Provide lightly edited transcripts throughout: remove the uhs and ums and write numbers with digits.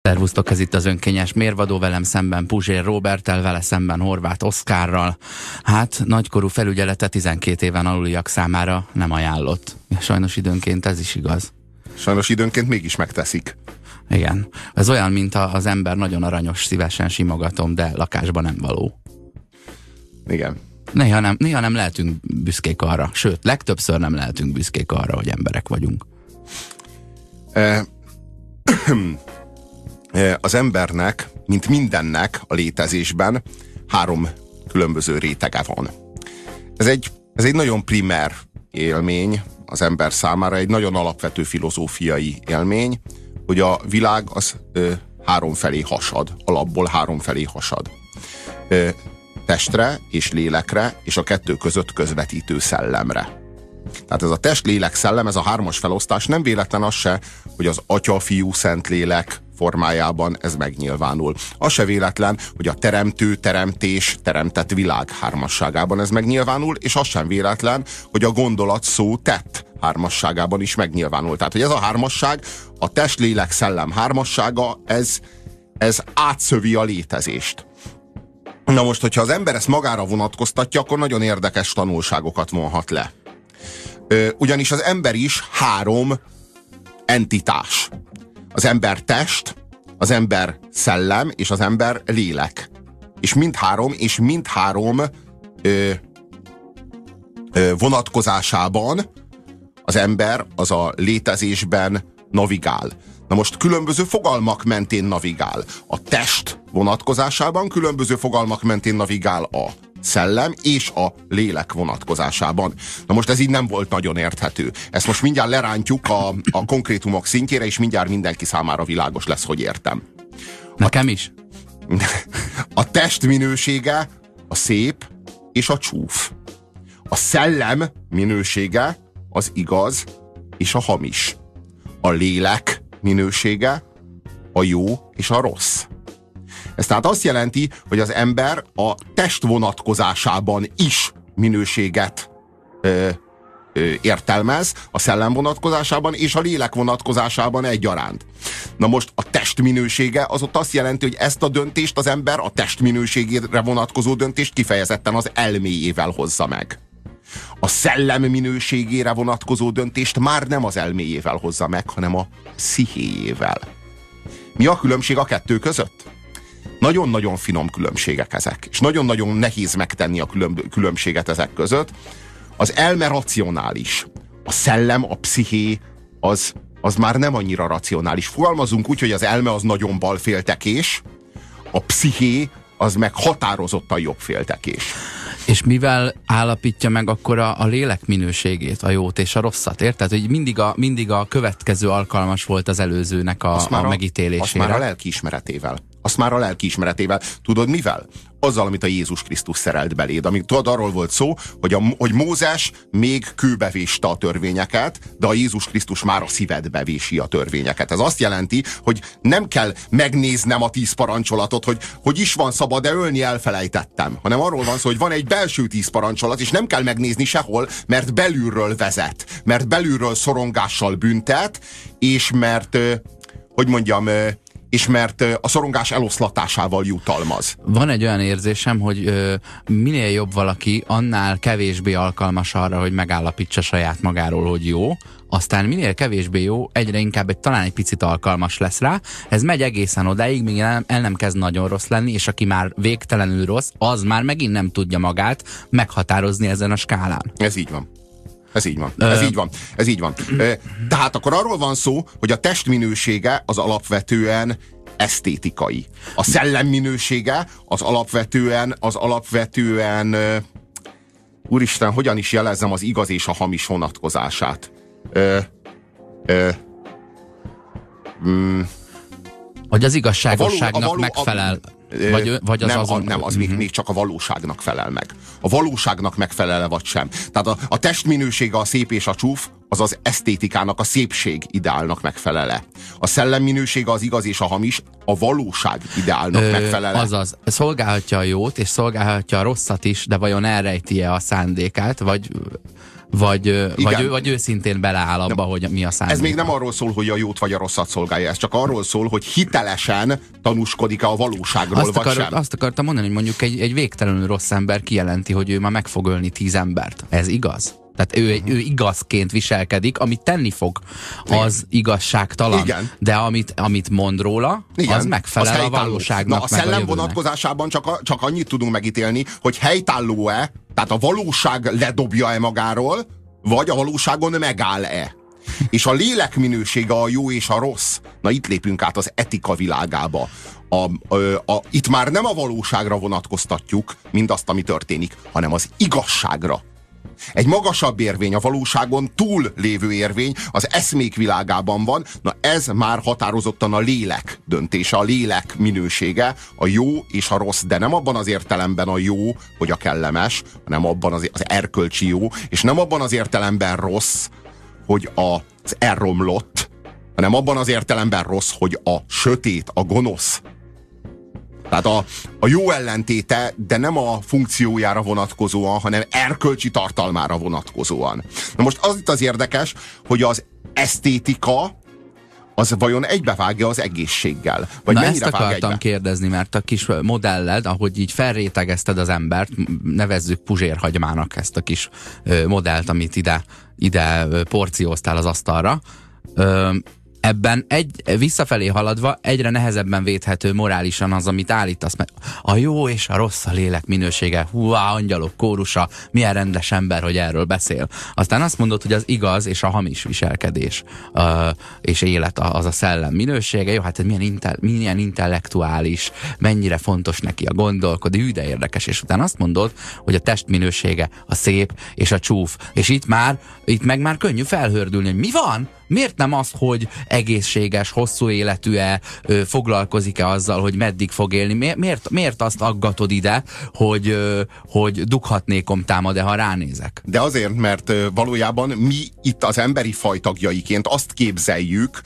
Szervusztok, ez itt az Önkényes Mérvadó, velem szemben Puzsér Róberttel, vele szemben Horváth Oszkárral. Hát, nagykorú felügyelete 12 éven aluliak számára nem ajánlott. Sajnos időnként ez is igaz. Sajnos időnként mégis megteszik. Igen. Ez olyan, mint az ember nagyon aranyos, szívesen simogatom, de lakásban nem való. Igen. Néha nem lehetünk büszkék arra. Sőt, legtöbbször nem lehetünk büszkék arra, hogy emberek vagyunk. Az embernek, mint mindennek a létezésben 3 különböző rétege van. Ez egy nagyon primer élmény az ember számára, egy nagyon alapvető filozófiai élmény, hogy a világ az 3 felé hasad, alapból 3 felé hasad. Testre és lélekre, és a 2 között közvetítő szellemre. Tehát ez a test, lélek, szellem, ez a 3-as felosztás nem véletlen az se, hogy az Atya, Fiú, Szentlélek formájában ez megnyilvánul. Az se véletlen, hogy a teremtő, teremtés, teremtett világ 3-asságában ez megnyilvánul, és az sem véletlen, hogy a gondolat, szó, tett 3-asságában is megnyilvánul. Tehát, hogy ez a 3-asság, a test, lélek, szellem 3-assága, ez átszövi a létezést. Na most, hogyha az ember ezt magára vonatkoztatja, akkor nagyon érdekes tanulságokat vonhat le. Ugyanis az ember is 3 entitás. Az ember test, az ember szellem, és az ember lélek. És mindhárom vonatkozásában az ember az a létezésben navigál. Na most különböző fogalmak mentén navigál. A test vonatkozásában különböző fogalmak mentén navigál a szellem és a lélek vonatkozásában. Na most ez így nem volt nagyon érthető. Ezt most mindjárt lerántjuk a konkrétumok szintjére, és mindjárt mindenki számára világos lesz, hogy értem. Nekem is? A test minősége a szép és a csúf. A szellem minősége az igaz és a hamis. A lélek minősége a jó és a rossz. Ez tehát azt jelenti, hogy az ember a test vonatkozásában is minőséget értelmez, a szellem vonatkozásában és a lélek vonatkozásában egyaránt. Na most a test minősége az ott azt jelenti, hogy ezt a döntést az ember, a test minőségére vonatkozó döntést kifejezetten az elméjével hozza meg. A szellem minőségére vonatkozó döntést már nem az elméjével hozza meg, hanem a pszichéjével. Mi a különbség a 2 között? Nagyon-nagyon finom különbségek ezek, és nagyon-nagyon nehéz megtenni a különbséget ezek között. Az elme racionális, a szellem, a psziché az már nem annyira racionális. Fogalmazunk úgy, hogy az elme az nagyon balféltekés, a psziché az meg határozottan jobbféltekés. És mivel állapítja meg akkor a lélek minőségét, a jót és a rosszat, érted? Hogy mindig a következő alkalmas volt az előzőnek a megítélésére. Azt már a lelkiismeretével. Tudod mivel? Azzal, amit a Jézus Krisztus szerelt beléd. Amit tudod, arról volt szó, hogy Mózes még kőbe véste a törvényeket, de a Jézus Krisztus már a szívedbe vési a törvényeket. Ez azt jelenti, hogy nem kell megnéznem a 10 parancsolatot, hogy is van szabad, de ölni elfelejtettem. Hanem arról van szó, hogy van egy belső 10 parancsolat, és nem kell megnézni sehol, mert belülről vezet. Mert belülről szorongással büntet, és mert, és mert a szorongás eloszlatásával jutalmaz. Van egy olyan érzésem, hogy minél jobb valaki, annál kevésbé alkalmas arra, hogy megállapítsa saját magáról, hogy jó, aztán minél kevésbé jó, egyre inkább talán egy picit alkalmas lesz rá. Ez megy egészen odáig, míg el nem kezd nagyon rossz lenni, és aki már végtelenül rossz, az már megint nem tudja magát meghatározni ezen a skálán. Ez így van. Ez így van. Tehát akkor arról van szó, hogy a test minősége az alapvetően esztétikai. A szellem minősége az alapvetően úristen, hogyan is jelezzem az igaz és a hamis vonatkozását? Hogy az igazságosságnak megfelel. Vagy az még csak a valóságnak felel meg. A valóságnak megfelel vagy sem. Tehát a testminősége a szép és a csúf, az az esztétikának, a szépség ideálnak megfelele. A szellemminősége az igaz és a hamis, a valóság ideálnak megfelele. Azaz, szolgálhatja a jót, és szolgálhatja a rosszat is, de vajon elrejti-e a szándékát, vagy vagy őszintén beleáll abba, hogy mi a szándék. Ez még nem arról szól, hogy a jót vagy a rosszat szolgálja, ez csak arról szól, hogy hitelesen tanúskodik-e a valóságról, vagy sem. Azt akartam mondani, hogy mondjuk egy végtelenül rossz ember kijelenti, hogy ő már meg fog ölni 10 embert. Ez igaz? Tehát ő igazként viselkedik, amit tenni fog, az igazságtalan. Igen. De amit mond róla, igen, az megfelel a valóságnak. Na, a szellem vonatkozásában csak annyit tudunk megítélni, hogy helytálló-e, tehát a valóság ledobja-e magáról, vagy a valóságon megáll-e. És a lélek minősége a jó és a rossz. Na, itt lépünk át az etika világába. Itt már nem a valóságra vonatkoztatjuk mindazt, ami történik, hanem az igazságra. Egy magasabb érvény, a valóságon túl lévő érvény az eszmék világában van, na ez már határozottan a lélek döntése, a lélek minősége, a jó és a rossz, de nem abban az értelemben a jó, hogy a kellemes, hanem abban az erkölcsi jó, és nem abban az értelemben rossz, hogy az elromlott, hanem abban az értelemben rossz, hogy a sötét, a gonosz. Tehát a jó ellentéte, de nem a funkciójára vonatkozóan, hanem erkölcsi tartalmára vonatkozóan. Na most az itt az érdekes, hogy az esztétika az vajon egybevágja az egészséggel? Vagy na, mennyire ezt akartam vág egybe? kérdezni, mert a kis modelled, ahogy így felrétegezted az embert, nevezzük puzsérhagymának ezt a kis modellt, amit ide porcióztál az asztalra, ebben visszafelé haladva egyre nehezebben védhető morálisan az, amit állítasz, mert a jó és a rossz a lélek minősége, angyalok kórusa, milyen rendes ember, hogy erről beszél. Aztán azt mondod, hogy az igaz és a hamis viselkedés és élet az a szellem minősége. Jó, hát milyen intellektuális, mennyire fontos neki a gondolkodni, de érdekes. És utána azt mondod, hogy a test minősége a szép és a csúf. És itt meg már könnyű felhördülni, hogy mi van? Miért nem az, hogy egészséges, hosszú életű-e, foglalkozik-e azzal, hogy meddig fog élni? Miért azt aggatod ide, hogy dughatnékom támad-e, ha ránézek? De azért, mert valójában mi itt az emberi faj tagjaiként azt képzeljük,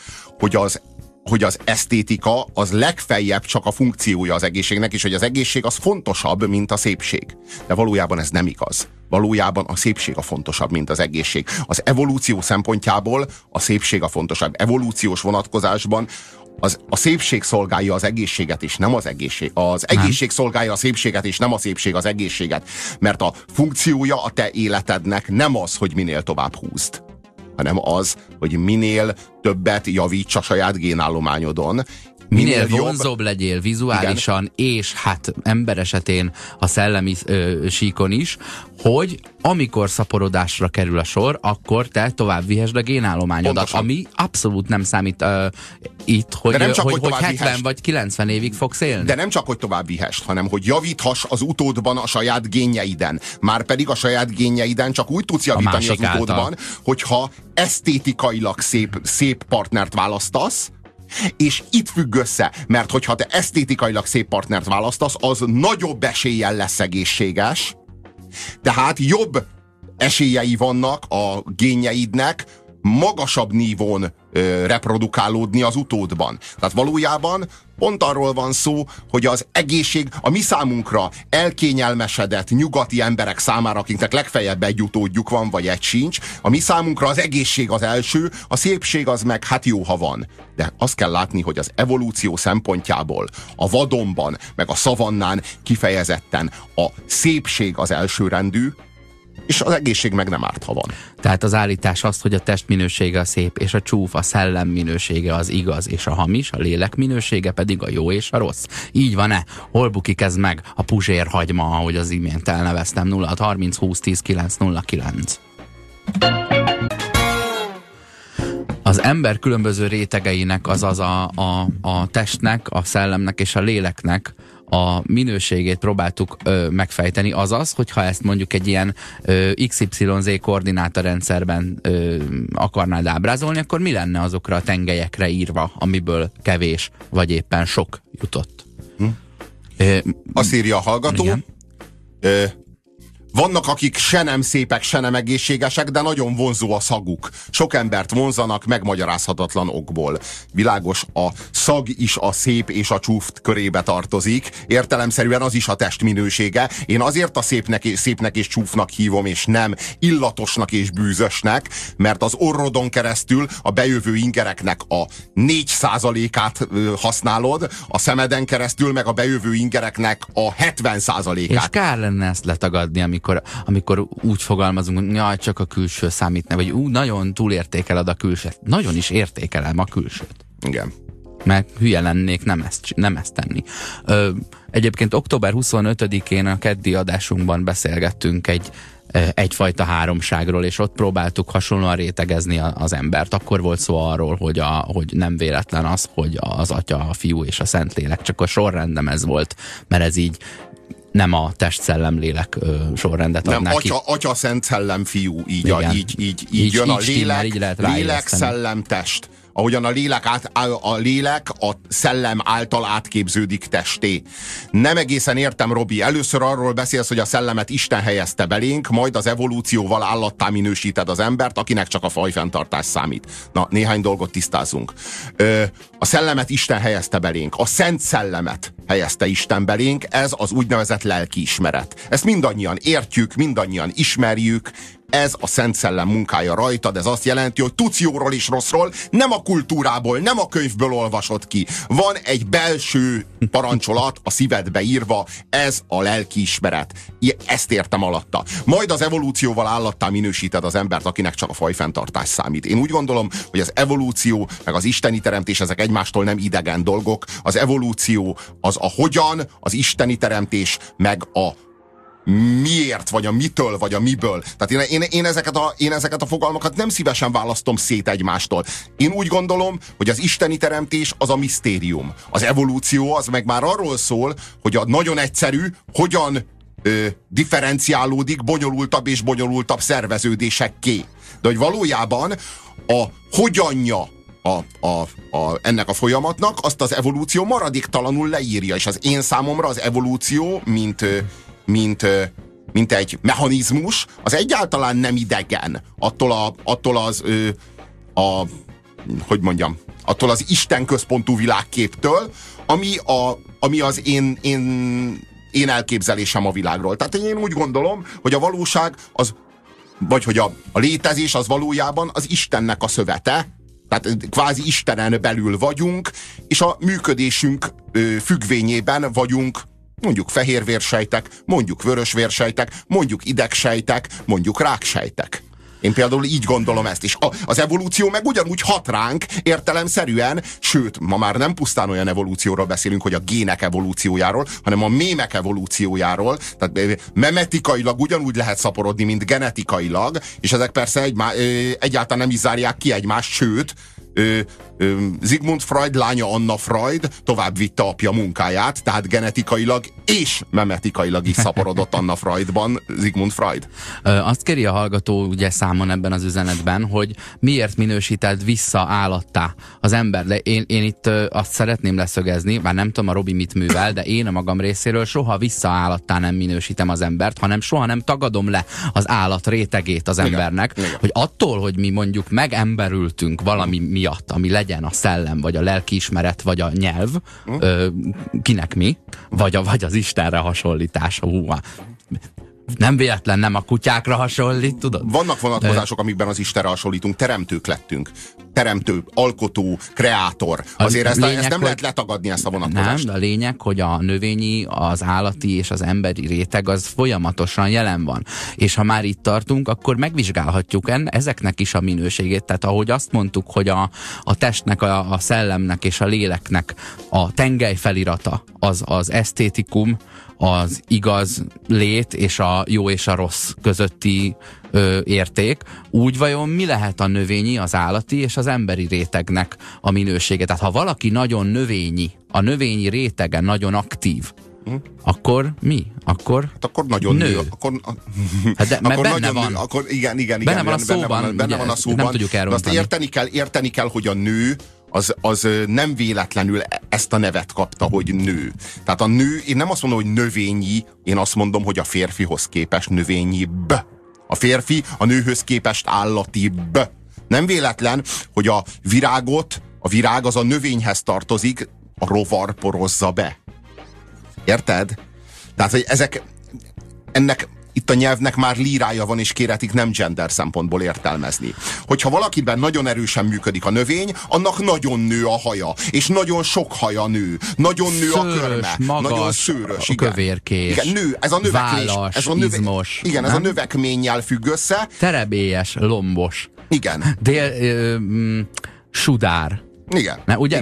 hogy az esztétika az legfeljebb csak a funkciója az egészségnek, és hogy az egészség az fontosabb, mint a szépség. De valójában ez nem igaz. Valójában a szépség a fontosabb, mint az egészség. Az evolúció szempontjából a szépség a fontosabb. Evolúciós vonatkozásban a szépség szolgálja az egészséget, és nem az egészség. Az egészség szolgálja a szépséget, és nem a szépség az egészséget. Mert a funkciója a te életednek nem az, hogy minél tovább húzd, hanem az, hogy minél többet javíts a saját génállományodon. Minél vonzóbb legyél vizuálisan, igen, és hát ember esetén a szellemi síkon is, hogy amikor szaporodásra kerül a sor, akkor te tovább vihesd a génállományodat, pontosan, ami abszolút nem számít itt, hogy 70 vagy 90 évig fogsz élni. De nem csak, hogy tovább vihesd, hanem hogy javíthass az utódban a saját génjeiden. Márpedig a saját génjeiden csak úgy tudsz javítani az utódban, hogyha esztétikailag szép partnert választasz, és itt függ össze, mert hogyha te esztétikailag szép partnert választasz, az nagyobb eséllyel lesz egészséges, tehát jobb esélyei vannak a génjeidnek magasabb nívón reprodukálódni az utódban. Tehát valójában pont arról van szó, hogy az egészség a mi számunkra elkényelmesedett nyugati emberek számára, akiknek legfeljebb egy utódjuk van, vagy egy sincs, a mi számunkra az egészség az első, a szépség az meg hát jó, ha van. De azt kell látni, hogy az evolúció szempontjából a vadonban, meg a szavannán kifejezetten a szépség az elsőrendű, és az egészség meg nem árt, ha van. Tehát az állítás az, hogy a test minősége a szép, és a csúf, a szellem minősége az igaz, és a hamis, a lélek minősége pedig a jó és a rossz. Így van-e? Hol bukik ez meg? A puzsérhagyma, ahogy az imént elneveztem, 0630 20 10 909. Az ember különböző rétegeinek, azaz a testnek, a szellemnek és a léleknek a minőségét próbáltuk megfejteni, azaz, hogyha ezt mondjuk egy ilyen XYZ koordinátorrendszerben akarnád ábrázolni, akkor mi lenne azokra a tengelyekre írva, amiből kevés vagy éppen sok jutott? Azt írja a hallgató, Vannak, akik se nem szépek, se nem egészségesek, de nagyon vonzó a szaguk. Sok embert vonzanak megmagyarázhatatlan okból. Világos, a szag is a szép és a csúf körébe tartozik. Értelemszerűen az is a test minősége. Én azért a szépnek és csúfnak hívom, és nem illatosnak és bűzösnek, mert az orrodon keresztül a bejövő ingereknek a 4%-át használod, a szemeden keresztül meg a bejövő ingereknek a 70%-át. És kár lenne ezt letagadni, amikor úgy fogalmazunk, hogy jaj, csak a külső számít, vagy nagyon túlértékeled a külsőt. Nagyon is értékelem a külsőt. Igen. Mert hülye lennék nem ezt tenni. Egyébként október 25-én a keddi adásunkban beszélgettünk egyfajta háromságról, és ott próbáltuk hasonlóan rétegezni az embert. Akkor volt szó arról, hogy nem véletlen az, hogy az Atya, a Fiú és a Szentlélek, csak a sorrendem ez volt, mert ez így nem a test, szellem, lélek sorrendet adná nem, ki. Atya, Szent, Szellem, Fiú, így jön a lélek, szellem, test. Ahogyan a lélek a szellem által átképződik testé. Nem egészen értem, Robi. Először arról beszélsz, hogy a szellemet Isten helyezte belénk, majd az evolúcióval állattá minősíted az embert, akinek csak a fajfenntartás számít. Na, néhány dolgot tisztázunk. A szellemet Isten helyezte belénk. A Szent Szellemet helyezte Isten belénk. Ez az úgynevezett lelkiismeret. Ezt mindannyian értjük, mindannyian ismerjük. Ez a Szent Szellem munkája rajtad, ez azt jelenti, hogy tudsz jóról és rosszról, nem a kultúrából, nem a könyvből olvasod ki. Van egy belső parancsolat a szívedbe írva, ez a lelkiismeret. Ezt értem alatta. Majd az evolúcióval állattá minősíted az embert, akinek csak a fajfenntartás számít. Én úgy gondolom, hogy az evolúció, meg az isteni teremtés, ezek egymástól nem idegen dolgok. Az evolúció az a hogyan, az isteni teremtés, meg a miért, vagy a mitől, vagy a miből. Tehát én ezeket a fogalmakat nem szívesen választom szét egymástól. Én úgy gondolom, hogy az isteni teremtés az a misztérium. Az evolúció az meg már arról szól, hogy a nagyon egyszerű, hogyan differenciálódik bonyolultabb és bonyolultabb szerveződésekké. De hogy valójában a hogyanja ennek a folyamatnak, azt az evolúció maradéktalanul leírja, és az én számomra az evolúció, mint egy mechanizmus, az egyáltalán nem idegen attól az Isten központú világképtől, ami az én elképzelésem a világról. Tehát én úgy gondolom, hogy a valóság vagy hogy a létezés az valójában az Istennek a szövete, tehát kvázi Istenen belül vagyunk, és a működésünk függvényében vagyunk mondjuk fehérvérsejtek, mondjuk vörösvérsejtek, mondjuk idegsejtek, mondjuk ráksejtek. Én például így gondolom ezt, és az evolúció meg ugyanúgy hat ránk értelemszerűen, sőt, ma már nem pusztán olyan evolúcióról beszélünk, hogy a gének evolúciójáról, hanem a mémek evolúciójáról, tehát memetikailag ugyanúgy lehet szaporodni, mint genetikailag, és ezek persze egyáltalán nem is zárják ki egymást, sőt, Sigmund Freud lánya Anna Freud tovább vitte apja munkáját, tehát genetikailag és memetikailag is szaporodott Anna Freudban Sigmund Freud. Azt kéri a hallgató ugye számon ebben az üzenetben, hogy miért minősíted vissza állattá az ember. De én itt azt szeretném leszögezni, bár nem tudom a Robi mit művel, de én a magam részéről soha vissza állattá nem minősítem az embert, hanem soha nem tagadom le az állat rétegét az embernek, igen. Hogy attól, hogy mi mondjuk megemberültünk valami miatt, ami legyen a szellem, vagy a lelkiismeret, vagy a nyelv, kinek mi, vagy az Istenre hasonlítás. Nem véletlen, nem a kutyákra hasonlít, tudod? Vannak vonatkozások, amikben az Istenre hasonlítunk, teremtők lettünk. Teremtő, alkotó, kreátor. Azért ezt nem lehet letagadni, ezt a vonatkozást. Nem, de a lényeg, hogy a növényi, az állati és az emberi réteg az folyamatosan jelen van. És ha már itt tartunk, akkor megvizsgálhatjuk ezeknek is a minőségét. Tehát ahogy azt mondtuk, hogy a testnek, a szellemnek és a léleknek a tengelyfelirata az esztétikum, az igaz lét és a jó és a rossz közötti érték, úgy vajon mi lehet a növényi, az állati és az emberi rétegnek a minősége? Tehát ha valaki nagyon növényi, a növényi rétege nagyon aktív, akkor mi? Akkor nagyon nő. Mert benne van. Igen. Benne van a szóban. Benne van a szóban. Nem tudjuk elrontani. De azt érteni kell, hogy a nő az nem véletlenül ezt a nevet kapta, hogy nő. Tehát a nő, én nem azt mondom, hogy növényi, én azt mondom, hogy a férfihoz képest növényibb. A férfi a nőhöz képest állatibb. Nem véletlen, hogy a virág az a növényhez tartozik, a rovar porozza be. Érted? Tehát, hogy ennek itt a nyelvnek már lírája van, és kéretik nem gender szempontból értelmezni. Hogyha valakiben nagyon erősen működik a növény, annak nagyon nő a haja, és nagyon sok haja nő. Nagyon nő szőrös, a körme. magas, nagyon szőrös, a kövérkés. Igen, nő, ez a növekvés. Válas, izmos. Igen, ez a növekménnyel függ össze. Terebélyes, lombos. Igen. Sudár. Igen. Ugye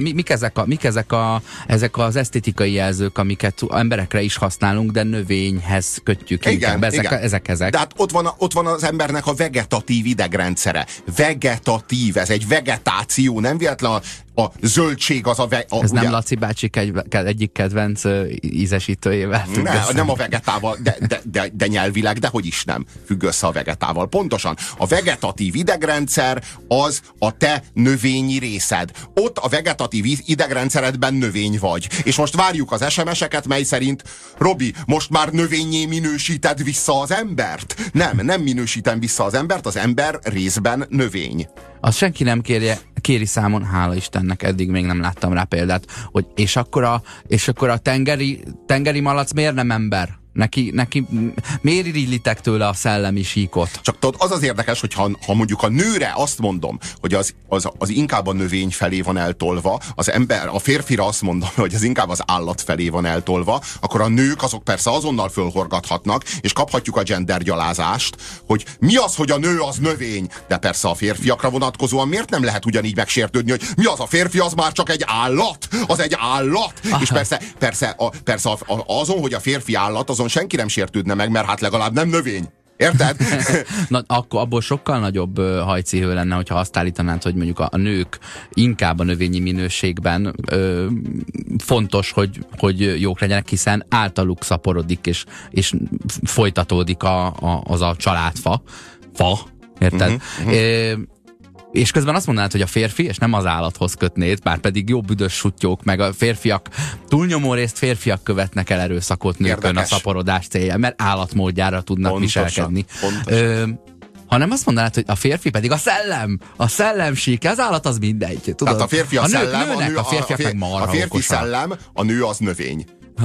ezek az esztétikai jelzők, amiket emberekre is használunk, de növényhez kötjük inkább. Ezek. De hát ott van az embernek a vegetatív idegrendszere. Vegetatív, ez egy vegetáció, nem véletlen a zöldség az ez ugye, nem Laci bácsi egyik kedvenc ízesítőjével függ össze. Nem a vegetával, de nyelvileg, de hogy is nem függ össze a vegetával. Pontosan. A vegetatív idegrendszer az a te növényi részed. Ott a vegetatív idegrendszeredben növény vagy. És most várjuk az SMS-eket, mely szerint Robi, most már növényé minősíted vissza az embert? Nem minősítem vissza az embert, az ember részben növény. Azt senki nem kéri számon, hála Istennek, eddig még nem láttam rá példát, hogy és akkor a tengeri malac miért nem ember? Neki miért irigylitek tőle a szellemi síkot? Csak tudod, az az érdekes, hogy ha mondjuk a nőre azt mondom, hogy az inkább a növény felé van eltolva, a férfira azt mondom, hogy az inkább az állat felé van eltolva, akkor a nők azok persze azonnal fölhorgathatnak, és kaphatjuk a gendergyalázást, hogy mi az, hogy a nő az növény, de persze a férfiakra vonatkozóan miért nem lehet ugyanígy megsértődni, hogy mi az a férfi, az már csak egy állat? Az egy állat? Aha. És persze azon, hogy a férfi állat, azon senki nem sértődne meg, mert hát legalább nem növény. Érted? Na, akkor abból sokkal nagyobb hajcihő lenne, hogyha azt állítanád, hogy mondjuk a nők inkább a növényi minőségben fontos, hogy jók legyenek, hiszen általuk szaporodik és folytatódik az a családfa. Érted? És közben azt mondanád, hogy a férfi, és nem az állathoz kötnéd, bár pedig jó büdös sutyók, meg a férfiak, túlnyomó részt férfiak követnek el erőszakot nőkön a szaporodás célja, mert állatmódjára tudnak viselkedni. Hanem azt mondanád, hogy a férfi pedig a szellemsík, az állat az mindegy. Tudod? Tehát a férfi a szellem, a férfiak meg marha a férfi okosak. szellem, a nő az növény.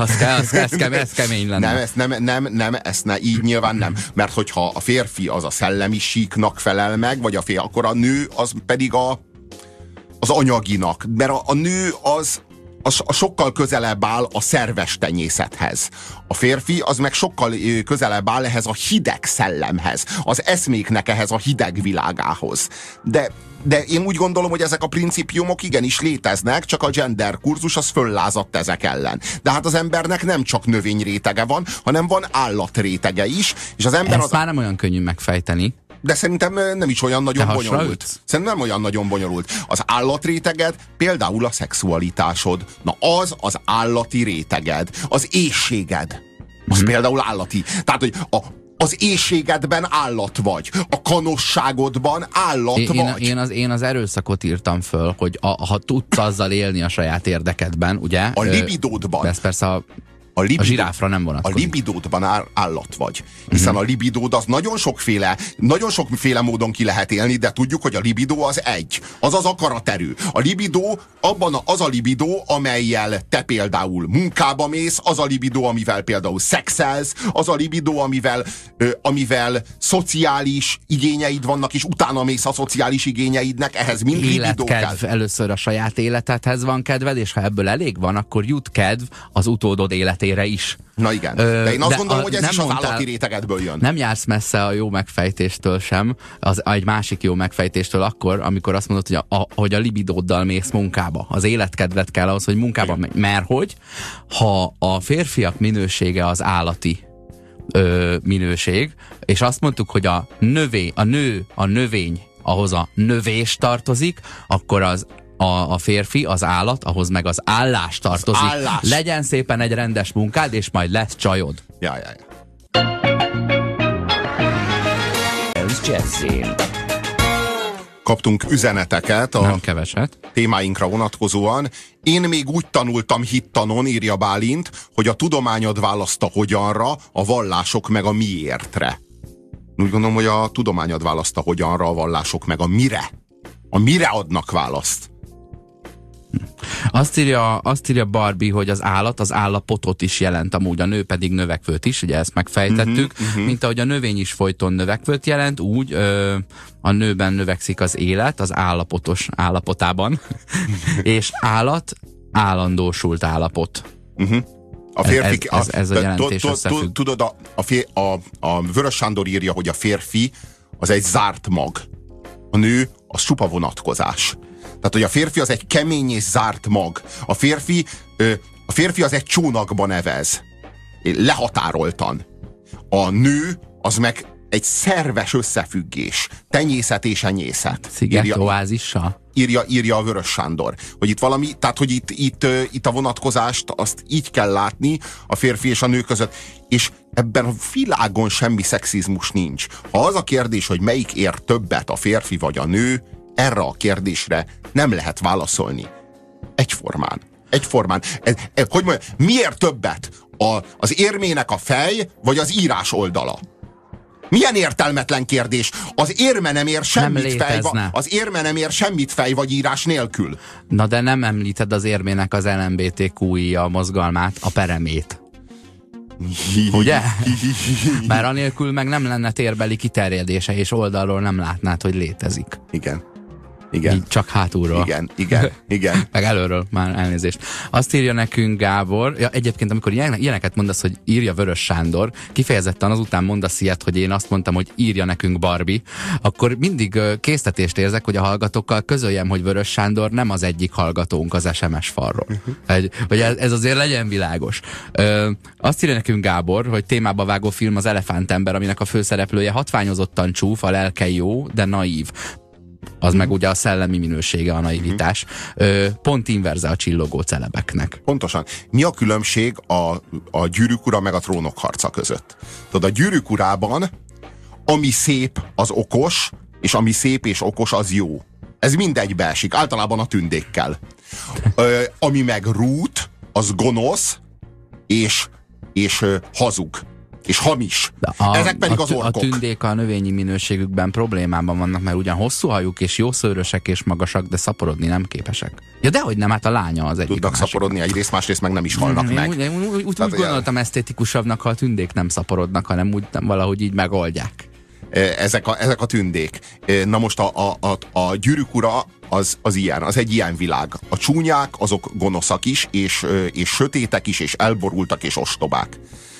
Ez kemény lenne. Nem, ezt így nyilván nem. Mert hogyha a férfi az a szellemi síknak felel meg, vagy akkor a nő az pedig az anyaginak. Mert a nő az sokkal közelebb áll a szerves tenyészethez. A férfi az meg sokkal közelebb áll ehhez a hideg szellemhez, az eszméknek ehhez a hideg világához. De én úgy gondolom, hogy ezek a principiumok igenis léteznek, csak a gender kurzus az föllázadt ezek ellen. De hát az embernek nem csak növényrétege van, hanem van állatrétege is, és az ember ezt már nem olyan könnyű megfejteni. De szerintem nem is olyan nagyon bonyolult. Szerintem nem olyan nagyon bonyolult. Az állatréteged például a szexualitásod. Na az állati réteged. Az éhséged. Az például állati. Tehát, hogy az éhségedben állat vagy. A kanosságodban állat vagy. Én az erőszakot írtam föl, hogy ha tudsz azzal élni a saját érdekedben, ugye? A libidódban. Ez persze a zsiráfra nem vonatkozik. A libidódban állat vagy. Hiszen a libidód az nagyon sokféle módon ki lehet élni, de tudjuk, hogy a libidó az egy. Az az akaraterő. A libidó, az a libidó, amellyel te például munkába mész, az a libidó, amivel például szexelsz, az a libidó, amivel szociális igényeid vannak, és utána mész a szociális igényeidnek, ehhez mind libidó kell. Először a saját életedhez van kedved, és ha ebből elég van, akkor jut kedv az utódod életére is. Na igen, de én azt gondolom, hogy ez is az állati rétegedből jön. Nem jársz messze a jó megfejtéstől sem, egy másik jó megfejtéstől akkor, amikor azt mondod, hogy a libidóddal mész munkába. Az életkedved kell ahhoz, hogy munkába megy. Mert hogy, ha a férfiak minősége az állati minőség, és azt mondtuk, hogy a növény, ahhoz a növés tartozik, akkor a férfi, az állat, ahhoz meg az állás tartozik. Állás. Legyen szépen egy rendes munkád, és majd lesz csajod. Ja. kaptunk üzeneteket a nem keveset témáinkra vonatkozóan. Én még úgy tanultam hittanon, írja Bálint, hogy a tudományod választ a hogyanra, a vallások meg a miértre. Úgy gondolom, hogy a tudományod választ a hogyanra, a vallások meg a mire. A mire adnak választ. Azt írja Barbie, hogy az állat az állapotot is jelent amúgy, a nő pedig növekvőt is, ugye ezt megfejtettük, mint ahogy a növény is folyton növekvőt jelent, úgy a nőben növekszik az élet, az állapotos állapotában, és állat állandósult állapot. A férfi, ez a jelentés összefügg. Tudod, a Vörös Sándor írja, hogy a férfi az egy zárt mag. A nő az csupa vonatkozás. Tehát, hogy a férfi az egy kemény és zárt mag. A férfi az egy csónakban evez. Lehatároltan. A nő az meg egy szerves összefüggés. Tenyészet és enyészet. Sziget-oázissal? Írja a Vörös Sándor. Hogy itt valami, tehát, hogy itt a vonatkozást azt így kell látni a férfi és a nő között. És ebben a világon semmi szexizmus nincs. Ha az a kérdés, hogy melyik ér többet, a férfi vagy a nő, erre a kérdésre nem lehet válaszolni. Egyformán. Hogy mondjam, miért többet? Az érmének a fej, vagy az írás oldala? Milyen értelmetlen kérdés? Az érme nem ér semmit, az érme nem ér semmit fej vagy írás nélkül. Na de nem említed az érmének az LMBTQI-a mozgalmát, a peremét. Ugye? Mert anélkül meg nem lenne térbeli kiterjedése, és oldalról nem látnád, hogy létezik. Igen. Így csak hátulról. Igen. Meg előről, már elnézést. Azt írja nekünk Gábor, ja, egyébként amikor ilyeneket mondasz, hogy írja Vörös Sándor, kifejezetten azután mondasz ilyet, hogy én azt mondtam, hogy írja nekünk Barbie, akkor mindig késztetést érzek, hogy a hallgatókkal közöljem, hogy Vörös Sándor nem az egyik hallgatónk az SMS falról. Hogy ez azért legyen világos. Azt írja nekünk Gábor, hogy témába vágó film az Elefántember, aminek a főszereplője hatványozottan csúf, a lelke jó, de naív. Az meg ugye a szellemi minősége, a naivitás. Pont inverze a csillogó celebeknek. Pontosan. Mi a különbség a Gyűrűk ura meg a Trónok harca között? Tudod, a Gyűrűk urában ami szép, az okos, és ami szép és okos, az jó. Ez mindegybe esik, általában a tündékkel. Ami meg rút, az gonosz, és hazug. És hamis. Ezek pedig az orkok. A tündék a növényi minőségükben problémában vannak, mert ugyan hosszú hajuk és jó szőrösek és magasak, de szaporodni nem képesek. Ja, dehogy nem, hát a lánya az egyik. Tudnak szaporodni egyrészt, másrészt meg nem is halnak meg. Úgy gondoltam esztétikusabbnak, ha a tündék nem szaporodnak, hanem úgy valahogy így megoldják. Ezek a tündék. Na most a Gyűrűk ura az ilyen, az egy ilyen világ. A csúnyák azok gonoszak is, és sötétek is, és elborultak, és ostobák.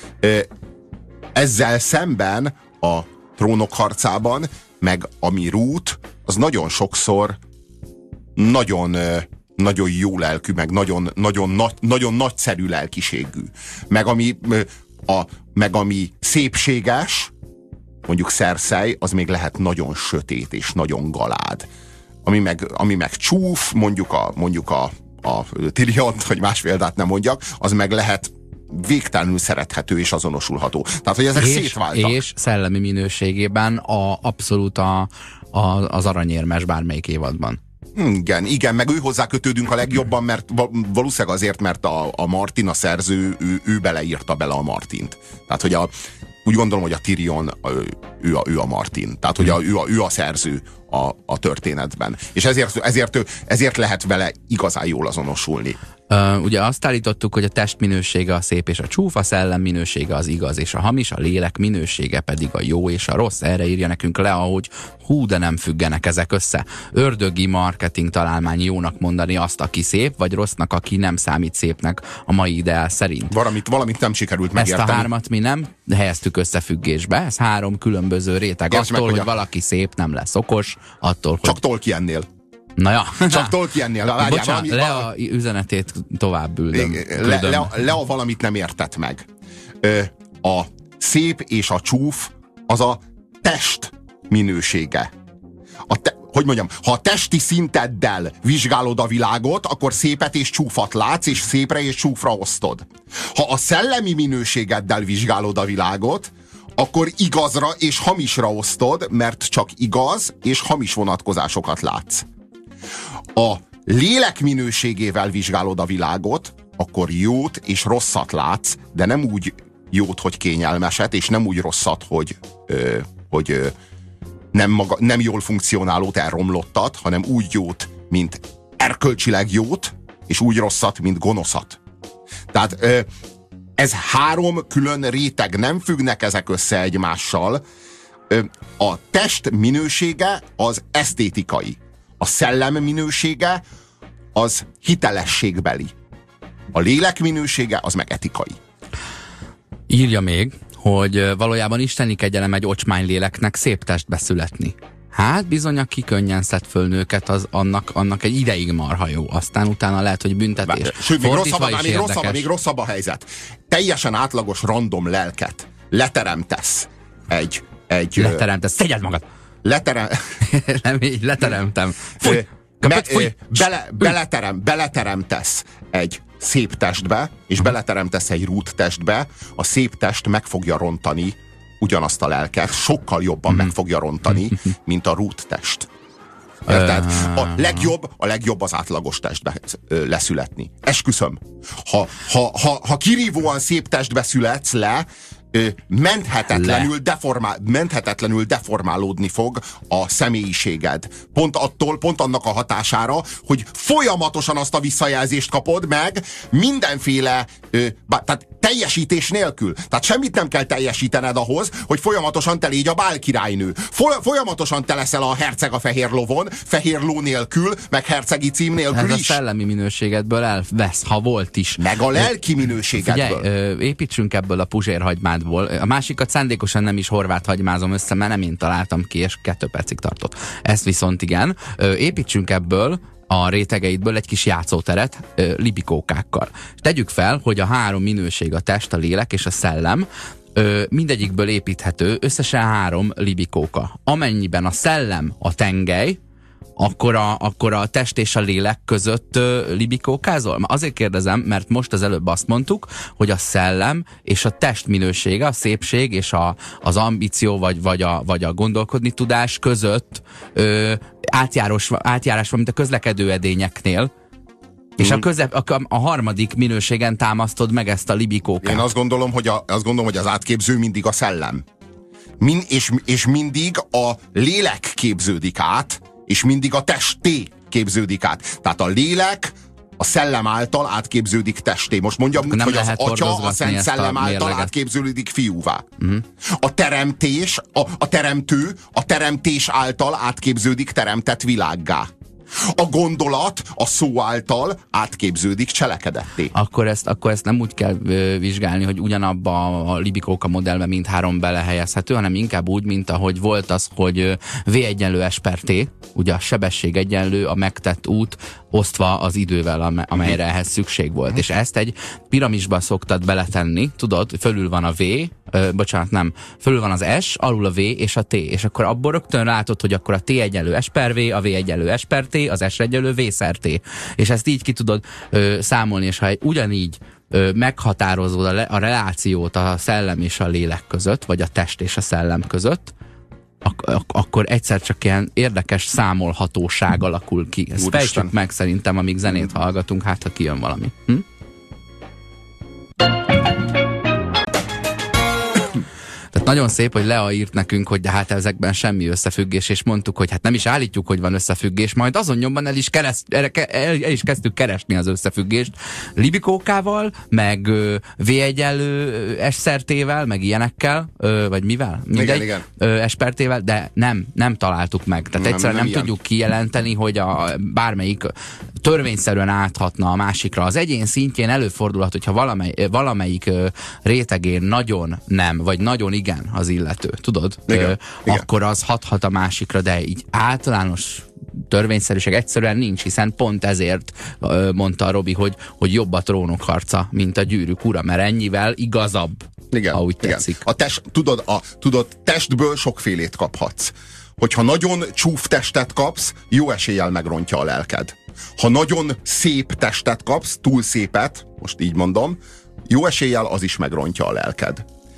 Ezzel szemben a Trónok harcában, meg ami rút, az nagyon sokszor nagyon jó lelkű, meg nagyon nagyszerű lelkiségű. Meg ami szépséges, mondjuk Cersei, az még lehet nagyon sötét és nagyon galád. Ami meg csúf, mondjuk a Tyriont, hogy más példát nem mondjak, az meg lehet végtelenül szerethető és azonosulható. Tehát, hogy ezek szétváltak. És szellemi minőségében abszolút az aranyérmes bármelyik évadban. Igen, meg ő hozzá kötődünk a legjobban, mert valószínűleg azért, mert a Martin, a szerző, ő beleírta bele a Martint. Tehát, hogy úgy gondolom, hogy a Tyrion, ő a Martin. Tehát, hogy ő a szerző a történetben. És ezért lehet vele igazán jól azonosulni. Ugye azt állítottuk, hogy a test minősége a szép és a csúf, a szellem minősége az igaz és a hamis, a lélek minősége pedig a jó és a rossz. Erre írja nekünk le, ahogy hú, de nem függenek ezek össze. Ördögi marketing találmány jónak mondani azt, aki szép, vagy rossznak, aki nem számít szépnek a mai ideál szerint. Valamit nem sikerült megérteni. Ezt a hármat mi nem helyeztük összefüggésbe. Ez három különböző réteg. Attól, hogy valaki szép, nem lesz okos, attól, hogy... Csak Tolkiennél. Na ja. Csak Tolkiennél. Bocsánat, Lea üzenetét tovább küldöm. Lea valamit nem értett meg. A szép és a csúf az a test minősége. Hogy mondjam, ha a testi szinteddel vizsgálod a világot, akkor szépet és csúfat látsz, és szépre és csúfra osztod. Ha a szellemi minőségeddel vizsgálod a világot, akkor igazra és hamisra osztod, mert csak igaz és hamis vonatkozásokat látsz. A lélek minőségével vizsgálod a világot, akkor jót és rosszat látsz, de nem úgy jót, hogy kényelmeset, és nem úgy rosszat, hogy nem jól funkcionálót, elromlottat, hanem úgy jót, mint erkölcsileg jót, és úgy rosszat, mint gonoszat. Tehát ez három külön réteg, nem függnek ezek össze egymással. A test minősége az esztétikai. A szellem minősége az hitelességbeli. A lélek minősége az meg etikai. Írja még, hogy valójában isteni kegyelem egy ocsmány léleknek szép testbe születni. Hát bizony, aki könnyen szed föl nőket, az annak egy ideig marha jó. Aztán utána lehet, hogy büntetés. Sőt, még rosszabb a helyzet. Teljesen átlagos random lelket leteremtesz leteremtesz, szedjed magad! Nem így, leteremtem. Fúj! Beleteremtesz egy szép testbe, és beleteremtesz egy rút testbe, a szép test meg fogja rontani ugyanazt a lelket, sokkal jobban meg fogja rontani, mint a rút test. Érted? A legjobb az átlagos testbe leszületni. Esküszöm. Ha kirívóan szép testbe születsz le, menthetetlenül deformálódni fog a személyiséged. Pont annak a hatására, hogy folyamatosan azt a visszajelzést kapod meg mindenféle tehát teljesítés nélkül. Tehát semmit nem kell teljesítened ahhoz, hogy folyamatosan te légy a bálkirálynő. Folyamatosan te leszel a herceg a fehér lovon, fehér ló nélkül, meg hercegi cím nélkül ez is. A szellemi minőségedből elvesz, ha volt is. Meg a lelki minőségedből. Figyelj, építsünk ebből a puzsérhagymádból. A másikat szándékosan nem is horvát hagymázom össze, mert nem én találtam ki, és 2 percig tartott. Ezt viszont igen. Építsünk ebből a rétegeidből egy kis játszóteret libikókákkal. Tegyük fel, hogy a 3 minőség, a test, a lélek és a szellem, mindegyikből építhető összesen 3 libikóka. Amennyiben a szellem a tengely, akkor a test és a lélek között libikókázol? Azért kérdezem, mert most az előbb azt mondtuk, hogy a szellem és a test minősége, a szépség és az ambíció vagy a gondolkodni tudás között átjárás van, mint a közlekedő edényeknél. És a harmadik minőségen támasztod meg ezt a libikókát. Én azt gondolom, hogy az átképző mindig a szellem. És mindig a lélek képződik át, és mindig a testé képződik át. Tehát a lélek a szellem által átképződik testé. Most mondjam úgy, hogy az atya a szent szellem által átképződik fiúvá. A teremtés, a teremtő a teremtés által átképződik teremtett világgá. A gondolat a szó által átképződik cselekedetté. Akkor ezt nem úgy kell vizsgálni, hogy ugyanabba a libikóka modellbe mindhárom belehelyezhető, hanem inkább úgy, mint ahogy volt az, hogy V = S per T, ugye a sebesség egyenlő a megtett út osztva az idővel, amelyre ehhez szükség volt. És ezt egy piramisba szoktad beletenni, tudod, fölül van a V, fölül van az S, alul a V és a T, és akkor abból rögtön látod, hogy akkor a T = S per V, a V = S per T, az S = V szer T. És ezt így ki tudod számolni, és ha ugyanígy meghatározod a relációt a szellem és a lélek között, vagy a test és a szellem között, akkor egyszer csak ilyen érdekes számolhatóság alakul ki. Ezt fejtsük meg szerintem, amíg zenét hallgatunk, hát ha kijön valami. Tehát nagyon szép, hogy Lea írt nekünk, hogy de hát ezekben semmi összefüggés, és mondtuk, hogy hát nem is állítjuk, hogy van összefüggés, majd azon nyomban el is kezdtük keresni az összefüggést libikókával, meg V = S szer T-vel, meg ilyenekkel, vagy mivel? Mindegy, igen. S per T-vel, de nem találtuk meg. Tehát egyszerűen nem tudjuk kijelenteni, hogy bármelyik törvényszerűen áthatna a másikra. Az egyén szintjén előfordulhat, hogyha valamelyik rétegén nagyon nem, vagy nagyon igen az illető, tudod? Igen. Akkor az hathat a másikra, de így általános törvényszerűség egyszerűen nincs, hiszen pont ezért mondta a Robi, hogy jobb a trónok harca, mint a gyűrűk ura, mert ennyivel igazabb, igen, ha úgy igen. tetszik. Tudod, testből sokfélét kaphatsz. Hogyha nagyon csúf testet kapsz, jó eséllyel megrontja a lelked. Ha nagyon szép testet kapsz, túl szépet, most így mondom, jó eséllyel az is megrontja a lelked.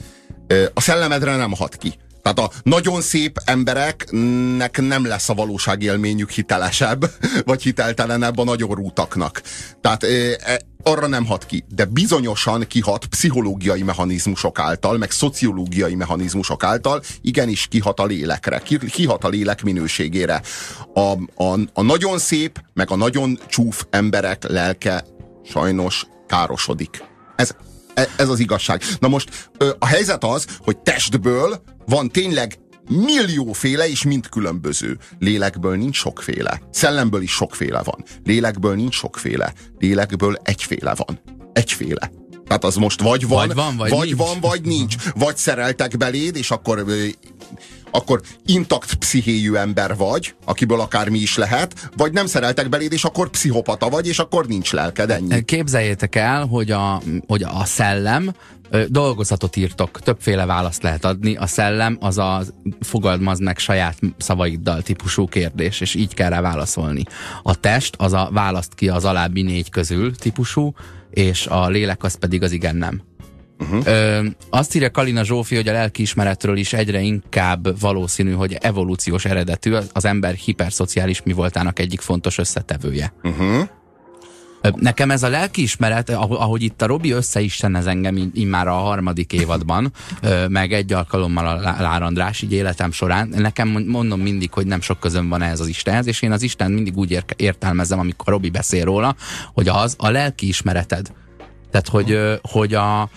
A szellemedre nem hat ki. Tehát a nagyon szép embereknek nem lesz a valóságélményük hitelesebb, vagy hiteltelenebb a nagyon rútaknak. Tehát arra nem hat ki, de bizonyosan kihat pszichológiai mechanizmusok által, meg szociológiai mechanizmusok által, igenis kihat a lélekre, kihat a lélek minőségére. A nagyon szép, meg a nagyon csúf emberek lelke sajnos károsodik. Ez az igazság. Na most a helyzet az, hogy testből van tényleg millióféle és mind különböző. Lélekből nincs sokféle. Szellemből is sokféle van. Lélekből nincs sokféle. Lélekből egyféle van. Egyféle. Tehát az most vagy vagy nincs. Vagy szereltek beléd, és akkor intakt pszichéjű ember vagy, akiből akármi is lehet, vagy nem szereltek beléd, és akkor pszichopata vagy, és akkor nincs lelked, ennyi. Képzeljétek el, hogy a szellem, dolgozatot írtok, többféle választ lehet adni, a szellem az a fogalmazd meg saját szavaiddal típusú kérdés, és így kell rá válaszolni. A test az a választ ki az alábbi 4 közül típusú, és a lélek az pedig az igen nem. Azt írja Kalina Zsófi, hogy a lelkiismeretről is egyre inkább valószínű, hogy evolúciós eredetű, az ember hiperszociális mi voltának egyik fontos összetevője. Nekem ez a lelkiismeret, ahogy itt a Robi összeistenez engem immár a 3. évadban, meg egy alkalommal a Lár András így életem során, nekem mondom mindig, hogy nem sok közöm van ehhez az Istenhez, és én az Isten mindig úgy értelmezem, amikor Robi beszél róla, hogy az a lelkiismereted. Tehát, hogy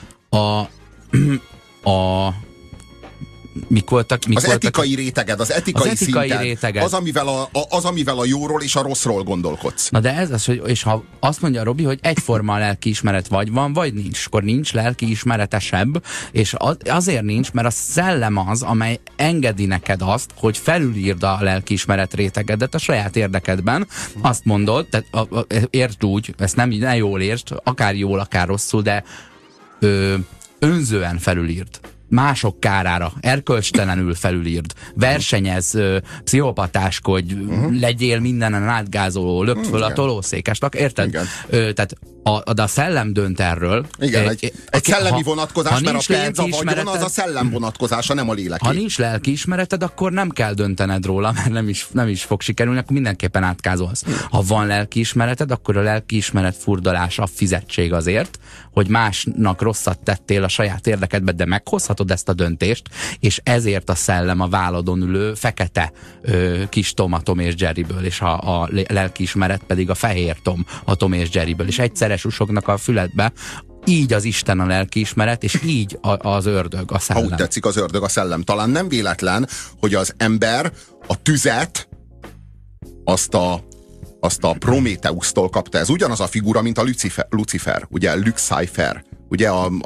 mik voltak? Etikai réteged, az etikai szinted, réteged. Az, amivel a jóról és a rosszról gondolkodsz. Na de ez az, és ha azt mondja Robi, hogy egyforma a lelkiismeret vagy van, vagy nincs, akkor nincs lelkiismeretesebb, és azért nincs, mert a szellem az, amely engedi neked azt, hogy felülírd a lelkiismeret rétegedet a saját érdekedben. Azt mondod, tehát értsd úgy, ezt nem jól értsd, akár jól, akár rosszul, de önzően felülírd. Mások kárára, erkölcstelenül felülírd, versenyez, pszichopatáskodj, legyél mindenen átgázoló, lökd föl a tolószékesnek, érted? Tehát a szellem dönt erről. Igen, egy szellemi vonatkozás, mert a pénz, a vagyon, az a szellem vonatkozása, nem a lélek. Ha nincs lelkiismereted, akkor nem kell döntened róla, mert nem is fog sikerülni, akkor mindenképpen átkázolsz. Ha van lelkiismereted, akkor a lelkiismeret furdalása a fizetség azért, hogy másnak rosszat tettél a saját érdekedbe, de meghozhatod ezt a döntést, és ezért a szellem a váladon ülő fekete kis Tom a Tom és Jerryből, és a lelkiismeret pedig a fehér Tom a Tom és Jerryből, és egyszerre susognak a füledbe. Így az Isten a lelkiismeret, és így az ördög, a szellem. Ha úgy tetszik, az ördög a szellem. Talán nem véletlen, hogy az ember a tüzet azt a Prométheusztól kapta. Ez ugyanaz a figura, mint a Lucifer, ugye Lucifer. Ugye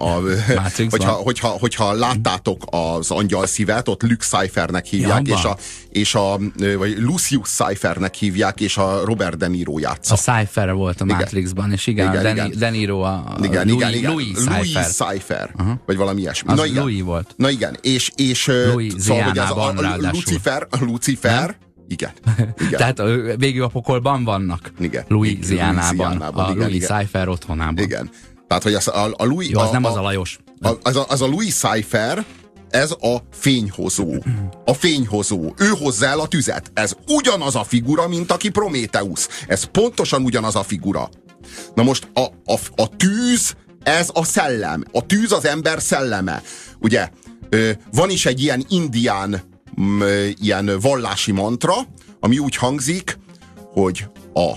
hogyha láttátok az angyal szívet, ott Lucifernek hívják, vagy Lucius Cyphernek hívják, és a Robert De Niro játsza. A Cypher volt a Matrixban, és igen. De Niro a Louis Cypher. Vagy valami ilyesmi. Az Louis volt. Na igen, és Louisianában Lucifer, igen. Tehát végül a pokolban vannak. Igen. Louisianában. A Louis Cypher otthonában. Igen. Tehát, hogy a Louis... Jó, az nem az a Lajos. Az a Louis Cypher, ez a fényhozó. A fényhozó. Ő hozza el a tüzet. Ez ugyanaz a figura, mint aki Prométheusz. Ez pontosan ugyanaz a figura. Na most a tűz, ez a szellem. A tűz az ember szelleme. Ugye, van is egy ilyen indián ilyen vallási mantra, ami úgy hangzik, hogy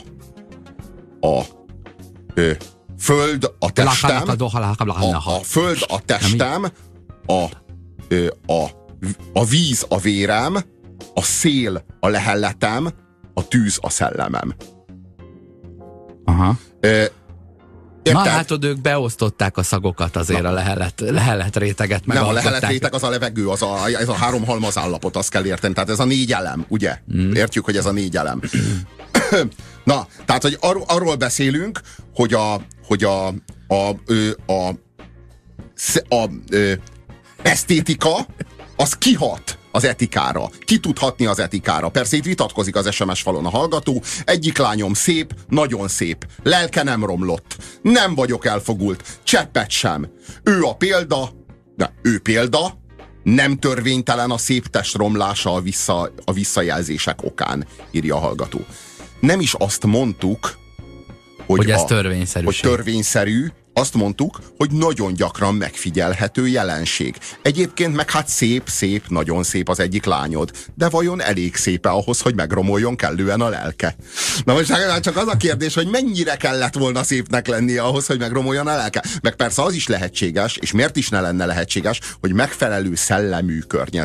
a föld a testem, a föld a testem, a víz a vérem, a szél a lehelletem, a tűz a szellemem. Aha. Na látod, ők beosztották a szagokat azért, a lehellet réteget meg. Nem, a lehellet réteg az a levegő, ez a 3 halmazállapot, azt kell érteni. Tehát ez a 4 elem, ugye? Értjük, hogy ez a 4 elem. Na, tehát, hogy arról beszélünk, hogy a esztétika az kihat az etikára. Ki tud hatni az etikára. Persze itt vitatkozik az SMS falon a hallgató. Egyik lányom szép, nagyon szép. Lelke nem romlott. Nem vagyok elfogult. Cseppet sem. Ő a példa, De ő példa, nem törvénytelen a szép test romlása a visszajelzések okán, írja a hallgató. Nem is azt mondtuk, hogy ez törvényszerű. Azt mondtuk, hogy nagyon gyakran megfigyelhető jelenség. Egyébként meg hát szép, nagyon szép az egyik lányod, de vajon elég szépe ahhoz, hogy megromoljon kellően a lelke? Na most csak az a kérdés, hogy mennyire kellett volna szépnek lennie ahhoz, hogy megromoljon a lelke? Meg persze az is lehetséges, és miért is ne lenne lehetséges, hogy megfelelő szellemi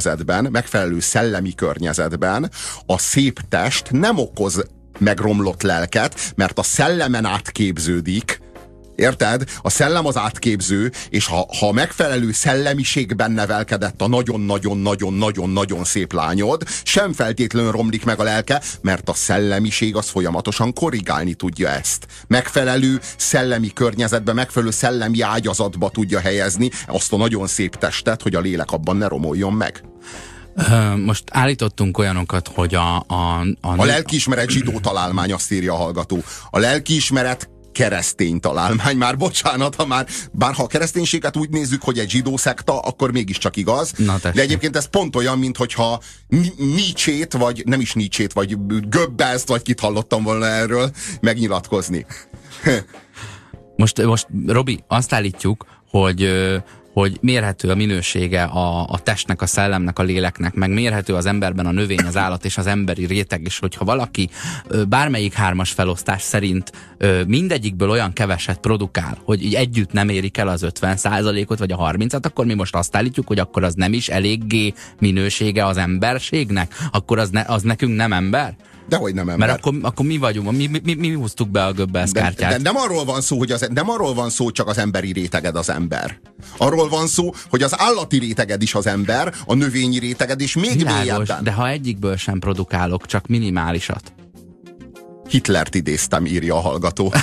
környezetben a szép test nem okoz megromlott lelket, mert a szellemen átképződik. Érted? A szellem az átképző, és ha megfelelő szellemiségben nevelkedett a nagyon-nagyon-nagyon-nagyon-nagyon szép lányod, sem feltétlenül romlik meg a lelke, mert a szellemiség az folyamatosan korrigálni tudja ezt. Megfelelő szellemi környezetbe, megfelelő szellemi ágyazatba tudja helyezni azt a nagyon szép testet, hogy a lélek abban ne romoljon meg. Most állítottunk olyanokat, hogy a lelkiismeret zsidó találmány, azt írja a hallgató. A lelkiismeret keresztény találmány, már bocsánat, bár ha a kereszténységet úgy nézzük, hogy egy zsidó szekta, akkor mégiscsak igaz. De egyébként ez pont olyan, mint hogyha Nietzsét, vagy nem is Nietzsét, vagy Goebbelst, vagy kit hallottam volna erről megnyilatkozni. Most Robi, azt állítjuk, hogy mérhető a minősége a testnek, a szellemnek, a léleknek, meg mérhető az emberben a növény, az állat és az emberi réteg, és hogyha valaki bármelyik hármas felosztás szerint mindegyikből olyan keveset produkál, hogy így együtt nem érik el az 50%-ot, vagy a 30-at, akkor mi most azt állítjuk, hogy akkor az nem is eléggé minősége az emberségnek? Akkor az nekünk nem ember? Dehogy nem ember. Mert akkor mi vagyunk, mi húztuk be a Goebbels kártyát. De nem arról van szó, nem arról van szó, csak az emberi réteged az ember. Arról van szó, hogy az állati réteged is az ember, a növényi réteged is még mélyebben. De ha egyikből sem produkálok, csak minimálisat. Hitlert idéztem, írja a hallgató.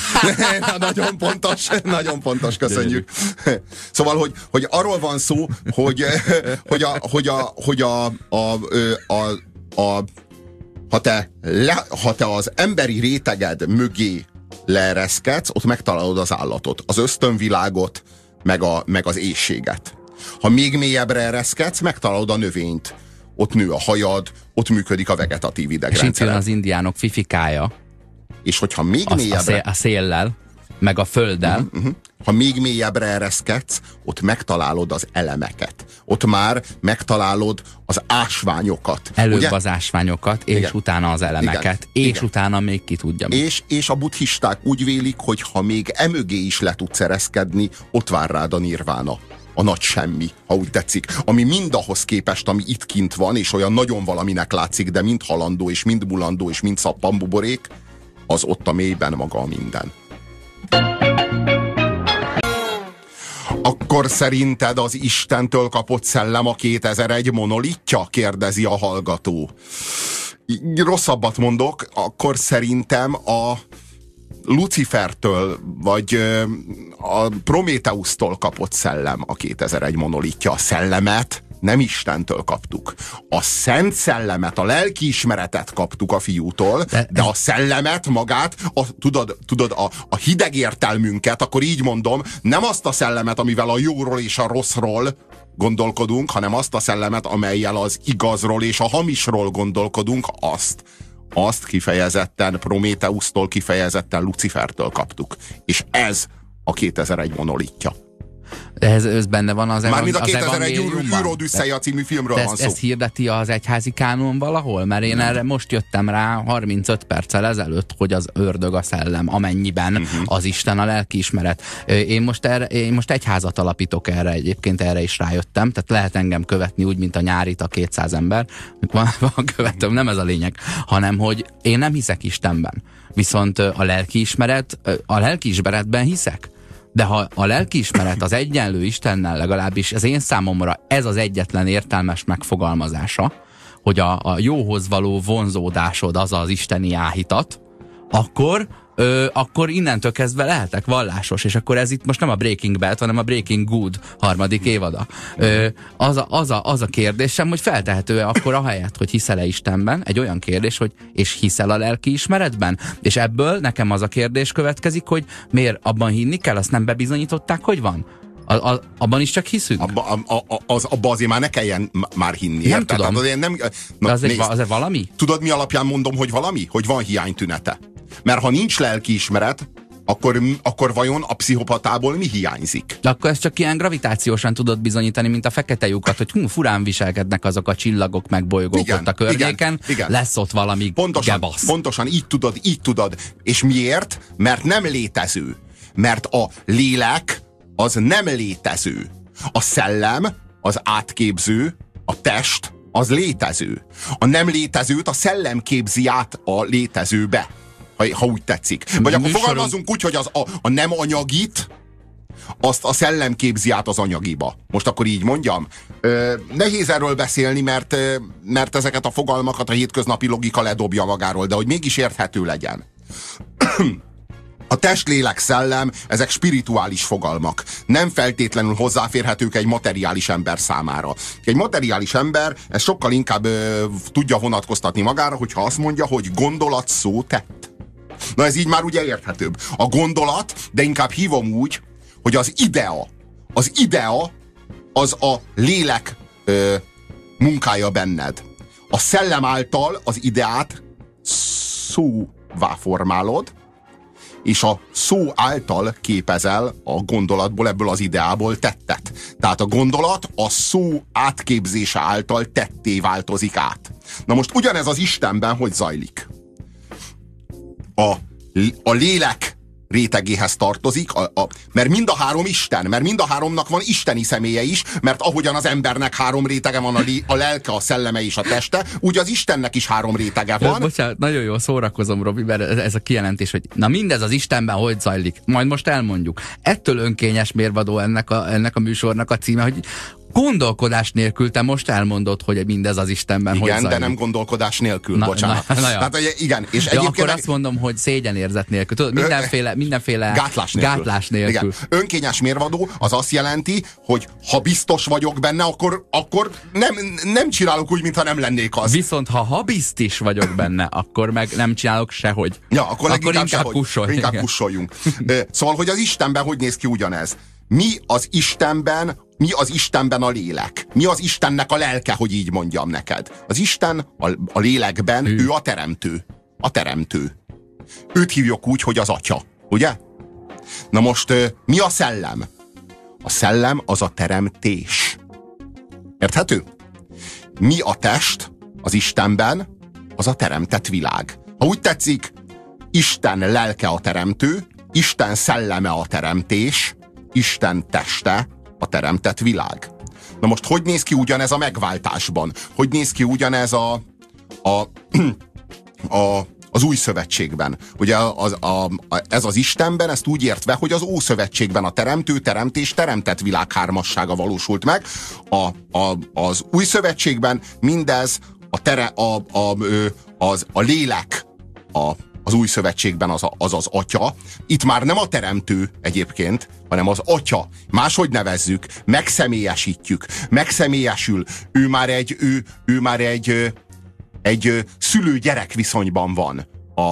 Nagyon pontos, köszönjük. Szóval, hogy arról van szó, ha te az emberi réteged mögé leereszkedsz, ott megtalálod az állatot, az ösztönvilágot, meg az éhséget. Ha még mélyebbre ereszkedsz, megtalálod a növényt. Ott nő a hajad, ott működik a vegetatív idegrendszer. És itt jön az indiánok fifikája. És hogyha még mélyebbre... A széllel, meg a földdel. Ha még mélyebbre ereszkedsz, ott megtalálod az elemeket. Ott már megtalálod az ásványokat. Előbb ugye? Az ásványokat, és igen. Utána az elemeket. Igen. És igen. Utána még ki tudja. És a buddhisták úgy vélik, hogy ha még emögé is le tudsz ereszkedni, ott vár rád a nirvána. A nagy semmi, ha úgy tetszik. Ami mind ahhoz képest, ami itt kint van, és olyan nagyon valaminek látszik, de mind halandó, és mind mulandó, és mind szappanbuborék, az ott a mélyben maga a minden. Akkor szerinted az Istentől kapott szellem a 2001 monolitja? Kérdezi a hallgató. Rosszabbat mondok, akkor szerintem a Lucifertől, vagy a Prométheusztól kapott szellem a 2001 monolitja. A szellemet nem Istentől kaptuk. A szent szellemet, a lelkiismeretet kaptuk a Fiútól, de a szellemet magát, tudod, a hideg értelmünket, akkor így mondom, nem azt a szellemet, amivel a jóról és a rosszról gondolkodunk, hanem azt a szellemet, amellyel az igazról és a hamisról gondolkodunk, azt kifejezetten Prométheusztól, kifejezetten Lucifertől kaptuk. És ez a 2001 monolitja. De ez benne van az Mármint a 2001 űrodüsszeja című filmről van szó. Ezt hirdeti az egyházi kánon valahol? Mert én erre most jöttem rá 35 perccel ezelőtt, hogy az ördög a szellem, amennyiben az Isten a lelkiismeret. Én most egyházat alapítok erre, egyébként erre is rájöttem, tehát lehet engem követni úgy, mint a nyárit a 200 ember. Van követőm, nem ez a lényeg, hanem hogy én nem hiszek Istenben. Viszont a lelkiismeretben hiszek. De ha a lelkiismeret az egyenlő Istennel, legalábbis az én számomra ez az egyetlen értelmes megfogalmazása, hogy a jóhoz való vonzódásod az az isteni áhítat, akkor innentől kezdve lehetek vallásos, és akkor ez itt most nem a Breaking Bad, hanem a Breaking Good 3. évada. Az a kérdésem, hogy feltehető-e akkor ahelyett, hogy hiszel-e Istenben, egy olyan kérdés, hogy és hiszel a lelkiismeretben? És ebből nekem az a kérdés következik, hogy miért abban hinni kell, azt nem bebizonyították, hogy van? Abban is csak hiszünk? Abba azért már ne kelljen már hinni. Nem tudom. De az egy valami? Tudod, mi alapján mondom, hogy valami? Hogy van hiánytünete. Mert ha nincs lelkiismeret, akkor vajon a pszichopatából mi hiányzik? De akkor ezt csak ilyen gravitációsan tudod bizonyítani, mint a fekete lyukat, hogy furán viselkednek azok a csillagok meg bolygók ott a környéken, igen. Lesz ott valami gebasz. Pontosan, így tudod. És miért? Mert nem létező. Mert a lélek az nem létező. A szellem az átképző, a test az létező. A nem létezőt a szellem képzi át a létezőbe. Ha úgy tetszik. Vagy akkor fogalmazunk úgy, hogy a nem anyagit, azt a szellem képzi át az anyagiba. Most akkor így mondjam. Nehéz erről beszélni, mert ezeket a fogalmakat a hétköznapi logika ledobja magáról, de hogy mégis érthető legyen. A test, lélek, szellem, ezek spirituális fogalmak. Nem feltétlenül hozzáférhetők egy materiális ember számára. Egy materiális ember ezt sokkal inkább tudja vonatkoztatni magára, hogyha azt mondja, hogy gondolat, szó, tett. Na ez így már ugye érthetőbb. A gondolat, de inkább hívom úgy, hogy az idea az a lélek munkája benned. A szellem által az ideát szóvá formálod, és a szó által képezel a gondolatból, ebből az ideából tettet. Tehát a gondolat a szó átképzése által tetté változik át. Na most ugyanez az Istenben hogy zajlik? A lélek rétegéhez tartozik, mert mind a három Isten, mert mind a háromnak van isteni személye is, mert ahogyan az embernek három rétege van, a lelke, a szelleme és a teste, úgy az Istennek is három rétege van. Bocsánat, nagyon jól szórakozom, Robi, mert ez a kijelentés, hogy na mindez az Istenben hogy zajlik, majd most elmondjuk. Ettől önkényes mérvadó ennek a műsornak a címe, hogy gondolkodás nélkül te most elmondod, hogy mindez az Istenben igen, hogy zajlik. De nem gondolkodás nélkül, bocsánat. Tehát, igen, és ja, akkor azt mondom, hogy szégyenérzet nélkül. Tudod, mindenféle gátlás nélkül. Igen. Önkényes mérvadó az azt jelenti, hogy ha biztos vagyok benne, akkor nem csinálok úgy, mintha nem lennék az. Viszont ha habiztos vagyok benne, akkor meg nem csinálok sehogy. Ja, akkor inkább kussoljunk. Szóval, hogy az Istenben hogy néz ki ugyanez? Mi az Istenben a lélek? Mi az Istennek a lelke, hogy így mondjam neked? Az Isten a lélekben, ő a teremtő. A teremtő. Őt hívjuk úgy, hogy az Atya. Ugye? Na most mi a szellem? A szellem az a teremtés. Érthető? Mi a test az Istenben? Az a teremtett világ. Ha úgy tetszik, Isten lelke a teremtő, Isten szelleme a teremtés, Isten teste a teremtett világ. Na most hogy néz ki ugyanez a megváltásban? Hogy néz ki ugyanez az új szövetségben? Ugye ez az Istenben, ezt úgy értve, hogy az Ószövetségben a teremtő, teremtés, teremtett világ hármassága valósult meg. Az új szövetségben mindez a lélek, az új szövetségben az Atya. Itt már nem a teremtő egyébként, hanem az Atya. Máshogy nevezzük, megszemélyesítjük, megszemélyesül. Ő már egy szülő-gyerek viszonyban van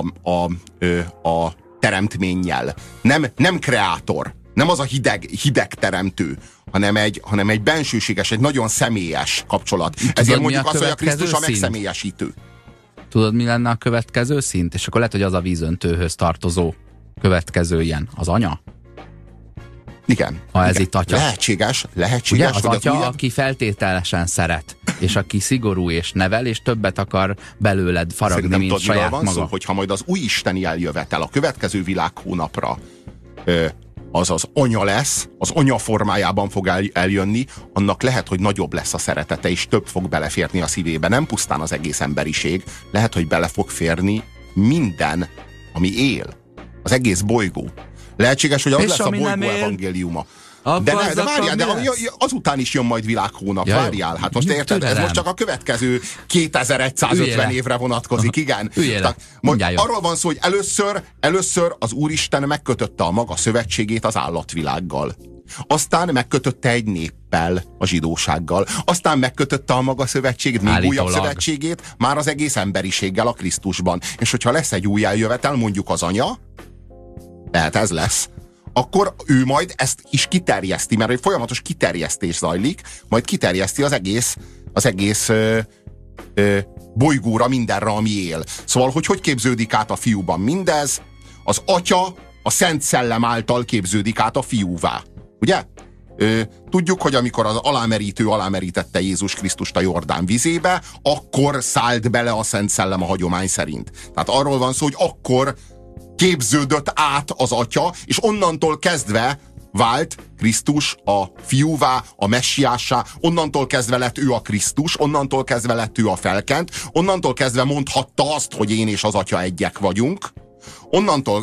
a teremtménnyel. Nem kreátor, nem az a hideg teremtő, hanem egy bensőséges, egy nagyon személyes kapcsolat. Ezért mondjuk azt, hogy a Krisztus a megszemélyesítő. Tudod, mi lenne a következő szint? És akkor lehet, hogy az a vízöntőhöz tartozó következő ilyen. Az anya? Igen. Ha ez itt atya. Lehetséges. Ugye, az atya, aki feltételesen szeret, és aki szigorú és nevel, és többet akar belőled faragni, szerintem mint saját van maga. Szó, hogyha majd az új isteni eljövetel a következő világhónapra az anya lesz, az anya formájában fog eljönni, annak lehet, hogy nagyobb lesz a szeretete, és több fog beleférni a szívébe. Nem pusztán az egész emberiség, lehet, hogy bele fog férni minden, ami él. Az egész bolygó. Lehetséges, hogy az és lesz a bolygó evangéliuma. De várjál, de azután is jön majd világhónap, várjál. Hát most érted, ez most csak a következő 2150 évre vonatkozik, igen. Arról van szó, hogy először az Úristen megkötötte a maga szövetségét az állatvilággal. Aztán megkötötte egy néppel, a zsidósággal. Aztán megkötötte a maga szövetségét, még újabb szövetségét, már az egész emberiséggel a Krisztusban. És hogyha lesz egy új eljövetel, mondjuk az anya, lehet ez lesz, akkor ő majd ezt is kiterjeszti, mert egy folyamatos kiterjesztés zajlik, majd kiterjeszti az egész bolygóra, mindenre, ami él. Szóval, hogy képződik át a fiúban mindez? Az atya a Szent Szellem által képződik át a fiúvá. Ugye? Tudjuk, hogy amikor az alámerítő alámerítette Jézus Krisztust a Jordán vizébe, akkor szállt bele a Szent Szellem a hagyomány szerint. Tehát arról van szó, hogy akkor képződött át az atya, és onnantól kezdve vált Krisztus a fiúvá, a messiássá, onnantól kezdve lett ő a Krisztus, onnantól kezdve lett ő a felkent, onnantól kezdve mondhatta azt, hogy én és az atya egyek vagyunk. Onnantól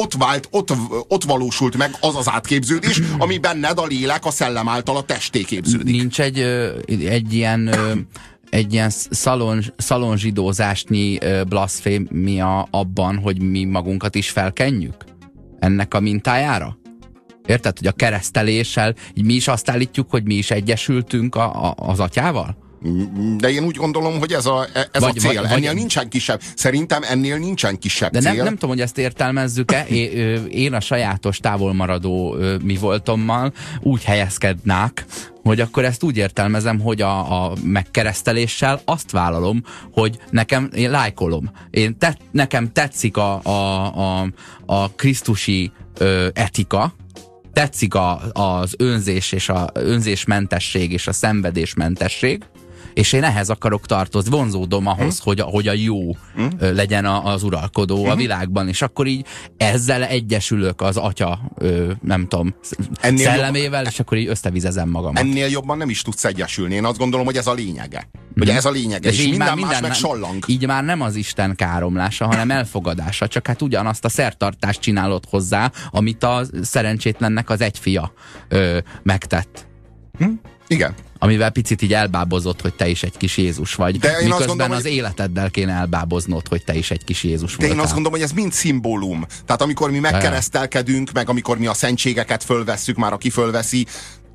ott valósult meg az átképződés, ami benned a lélek a szellem által a testé képződik. Nincs egy ilyen szalonzsidózásnyi blaszfémia abban, hogy mi magunkat is felkenjük? Ennek a mintájára? Érted, hogy a kereszteléssel mi is azt állítjuk, hogy mi is egyesültünk az atyával? De én úgy gondolom, hogy ez a cél. Ennél nincsen kisebb. Szerintem ennél nincsen kisebb de cél. Nem tudom, hogy ezt értelmezzük-e. Én a sajátos távolmaradó mi voltommal úgy helyezkednák, hogy akkor ezt úgy értelmezem, hogy a megkereszteléssel azt vállalom, hogy én lájkolom. Nekem tetszik a krisztusi etika, tetszik az önzés és a önzésmentesség és a szenvedésmentesség, és én ehhez akarok tartozni, vonzódom ahhoz, hogy a jó legyen az uralkodó a világban, és akkor így ezzel egyesülök az atya, nem tudom, szellemével, és akkor így összevizezem magamat. Ennél jobban nem is tudsz egyesülni. Én azt gondolom, hogy ez a lényege. Hogy ez a lényege, és minden más meg sallang. Így már nem az Isten káromlása, hanem elfogadása, csak hát ugyanazt a szertartást csinálod hozzá, amit a szerencsétlennek az egy fia megtett. Igen. Amivel picit így elbábozott, hogy te is egy kis Jézus vagy. De miközben gondolom, az életeddel kéne elbáboznod, hogy te is egy kis Jézus voltál. De én azt gondolom, hogy ez mind szimbólum. Tehát amikor mi megkeresztelkedünk, meg amikor mi a szentségeket fölvesszük, már aki fölveszi,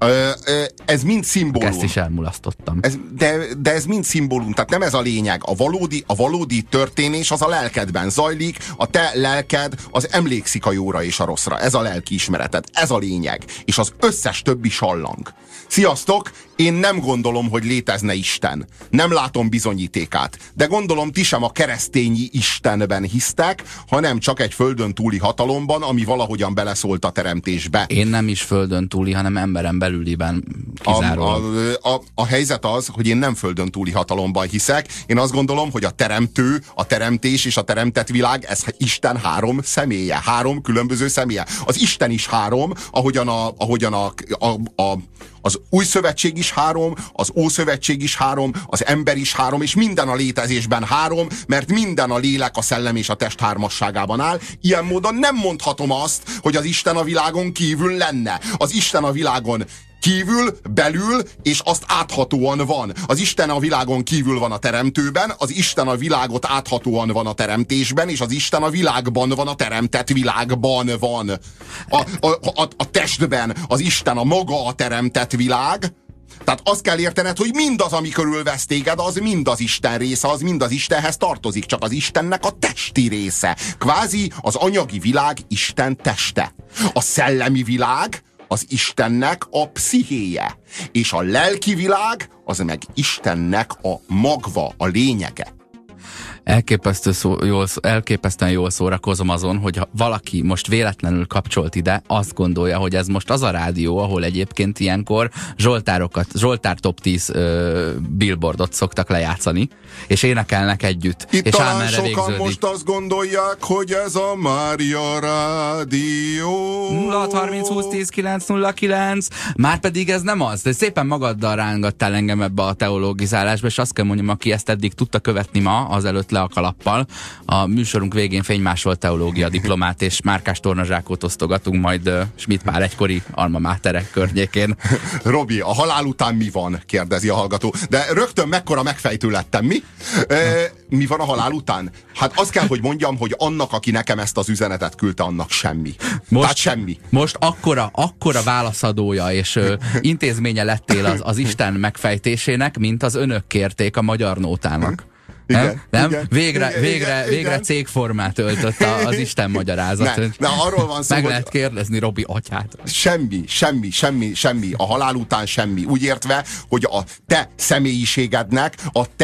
ez mind szimbólum. Ezt is elmulasztottam. De ez mind szimbólum, tehát nem ez a lényeg. A valódi történés az a lelkedben zajlik, a te lelked az emlékszik a jóra és a rosszra. Ez a lelki ismereted, ez a lényeg. És az összes többi sallang. Sziasztok! Én nem gondolom, hogy létezne Isten. Nem látom bizonyítékát. De gondolom, ti sem a keresztényi Istenben hisztek, hanem csak egy földön túli hatalomban, ami valahogyan beleszólt a teremtésbe. Én nem is földön túli, hanem emberen belüliben kizárólag. A helyzet az, hogy én nem földön túli hatalomban hiszek. Én azt gondolom, hogy a teremtő, a teremtés és a teremtett világ, ez Isten három személye, három különböző személye. Az Isten is három, ahogyan az új szövetség is három, az ószövetség is három, az ember is három, és minden a létezésben három, mert minden a lélek, a szellem és a test hármasságában áll. Ilyen módon nem mondhatom azt, hogy az Isten a világon kívül lenne. Az Isten a világon kívül, belül, és azt áthatóan van. Az Isten a világon kívül van a teremtőben, az Isten a világot áthatóan van a teremtésben, és az Isten a világban van, a teremtett világban van. A testben az Isten a maga a teremtett világ. Tehát azt kell értened, hogy mindaz, ami körülvesz téged, az mind az Isten része, az mind az Istenhez tartozik, csak az Istennek a testi része. Kvázi az anyagi világ Isten teste. A szellemi világ az Istennek a pszichéje, és a lelki világ az meg Istennek a magva, a lényege. Elképesztően jól szórakozom azon, hogy ha valaki most véletlenül kapcsolt ide, azt gondolja, hogy ez most az a rádió, ahol egyébként ilyenkor Zsoltár Top 10 billboardot szoktak lejátszani, és énekelnek együtt. Itt és talán sokan végződik. Most azt gondolják, hogy ez a Mária Rádió. 0630 20 10 909. Márpedig ez nem az. De szépen magaddal rángattál engem ebbe a teológizálásba, és azt kell mondjam, aki ezt eddig tudta követni ma, azelőtt le a kalappal. A műsorunk végén fénymásolt teológia diplomát és márkás tornazsákot osztogatunk majd Schmidt Pál egykori alma máterek környékén. Robi, a halál után mi van? Kérdezi a hallgató. De rögtön mekkora megfejtő lettem, mi? Mi van a halál után? Hát azt kell, hogy mondjam, hogy annak, aki nekem ezt az üzenetet küldte, annak semmi. Tehát semmi. Most akkora válaszadója és intézménye lettél az Isten megfejtésének, mint az önök kérték a Magyar Nótának. Nem? Igen, Végre cégformát öltött az Isten magyarázat. Ne, arról van szó, meg lehet kérdezni Robi atyát. Semmi. A halál után semmi. Úgy értve, hogy a te személyiségednek,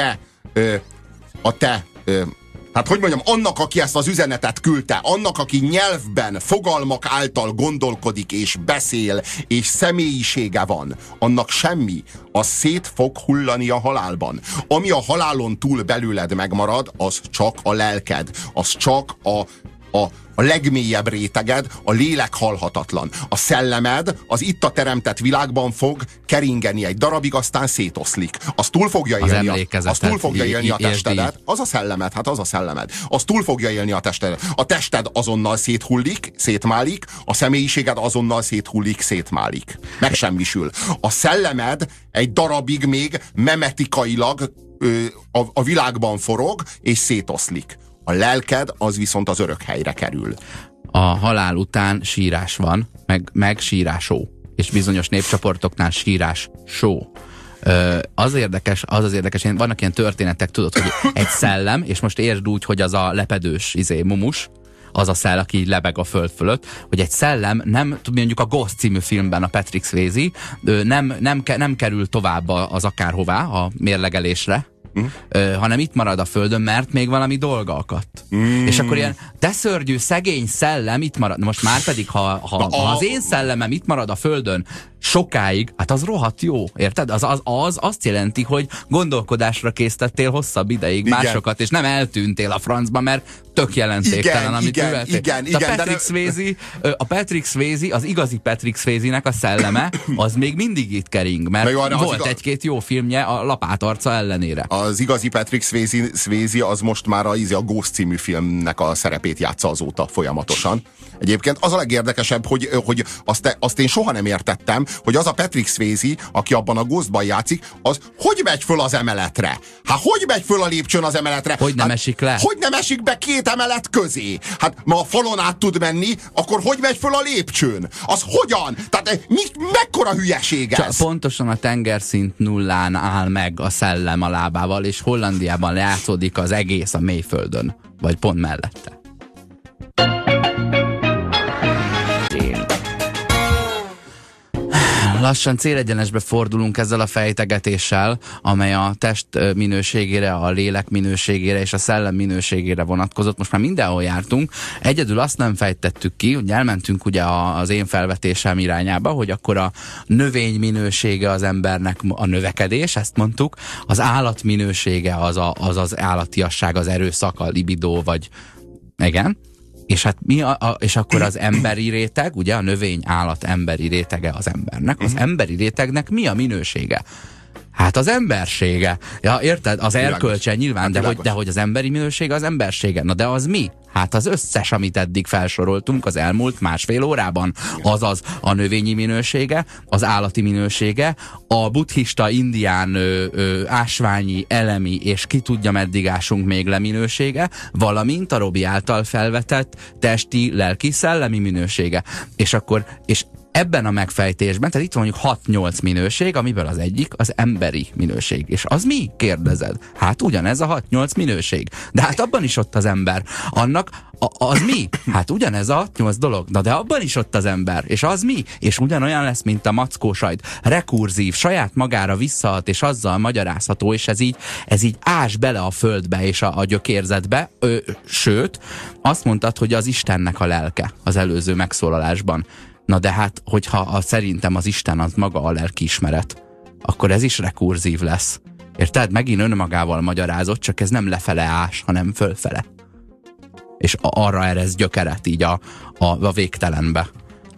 hát hogy mondjam, annak, aki ezt az üzenetet küldte, annak, aki nyelvben, fogalmak által gondolkodik és beszél, és személyisége van, annak semmi, az szét fog hullani a halálban. Ami a halálon túl belőled megmarad, az csak a lelked, az csak a legmélyebb réteged, a lélek halhatatlan. A szellemed az itt a teremtett világban fog keringeni egy darabig, aztán szétoszlik. Az túl fogja élni a testedet. Az a szellemed, hát az a szellemed. Az túl fogja élni a testedet. A tested azonnal széthullik, szétmálik, a személyiséged azonnal széthullik, szétmálik. Megsemmisül. A szellemed egy darabig még memetikailag a világban forog, és szétoszlik. A lelked az viszont az örök helyre kerül. A halál után sírás van, meg sírásó. És bizonyos népcsoportoknál sírás só. Az az érdekes, vannak ilyen történetek, tudod, hogy egy szellem, és most értsd úgy, hogy az a lepedős mumus, az a szell, aki lebeg a föld fölött, hogy egy szellem nem, mondjuk a Ghost című filmben a Patrick Swayze nem kerül tovább az akárhová, a mérlegelésre, hanem itt marad a földön, mert még valami dolga akadt. És akkor ilyen, de szörnyű, szegény szellem itt marad. Most már pedig, ha az én szellemem itt marad a földön sokáig, hát az rohadt jó, érted? Az azt jelenti, hogy gondolkodásra késztettél hosszabb ideig másokat, és nem eltűntél a francba, mert tök jelentéktelen, amit műveltél. A Patrick Swayze, az igazi Patrick Swayze-nek a szelleme, az még mindig itt kering, mert volt egy-két jó filmje a lapátarca ellenére. Az igazi Patrick Swayze az most már a Ghost című filmnek a szerepét játsza azóta folyamatosan. Egyébként az a legérdekesebb, hogy azt én soha nem értettem, hogy az a Patrick Swayze, aki abban a Ghostban játszik, az hogy megy föl az emeletre? Hát hogy megy föl a lépcsőn az emeletre? Hogy nem esik le? Hogy nem esik be két emelet közé? Hát ma a falon át tud menni, akkor hogy megy föl a lépcsőn? Az hogyan? Tehát mekkora hülyeség ez? Pontosan a tengerszint nullán áll meg a szellem a lábával, és Hollandiában lejátszódik az egész a mélyföldön. Vagy pont mellette. Lassan célegyenesbe fordulunk ezzel a fejtegetéssel, amely a test minőségére, a lélek minőségére és a szellem minőségére vonatkozott. Most már mindenhol jártunk. Egyedül azt nem fejtettük ki, hogy elmentünk ugye az én felvetésem irányába, hogy akkor a növény minősége az embernek a növekedés, ezt mondtuk, az állat minősége az állatiasság, az erőszak, a libidó, vagy igen. És hát és akkor az emberi réteg, ugye a növény, állat, emberi rétege az embernek. Az emberi rétegnek mi a minősége? Hát az embersége. Ja, érted? Az erkölcse nyilván, de hogy az emberi minősége az embersége. Na de az mi? Hát az összes, amit eddig felsoroltunk az elmúlt másfél órában. Azaz a növényi minősége, az állati minősége, a buddhista, indián, ásványi, elemi, és ki tudja meddig ásunk még le minősége, valamint a Robi által felvetett testi, lelki, szellemi minősége. És ebben a megfejtésben, tehát itt van mondjuk 6-8 minőség, amiből az egyik az emberi minőség. És az mi? Kérdezed. Hát ugyanez a 6-8 minőség. De hát abban is ott az ember. Annak az mi? Hát ugyanez a 6-8 dolog. Na de abban is ott az ember. És az mi? És ugyanolyan lesz, mint a mackósajt. Rekurzív, saját magára visszahat, és azzal magyarázható, és ez így ás bele a földbe és a gyökérzetbe. Sőt, azt mondtad, hogy az Istennek a lelke az előző megszólalásban. Na de hát, hogyha szerintem az Isten az maga a lelkiismeret, akkor ez is rekurzív lesz. Érted? Megint önmagával magyarázott, csak ez nem lefele ás, hanem fölfele. És arra erez gyökeret így a végtelenbe.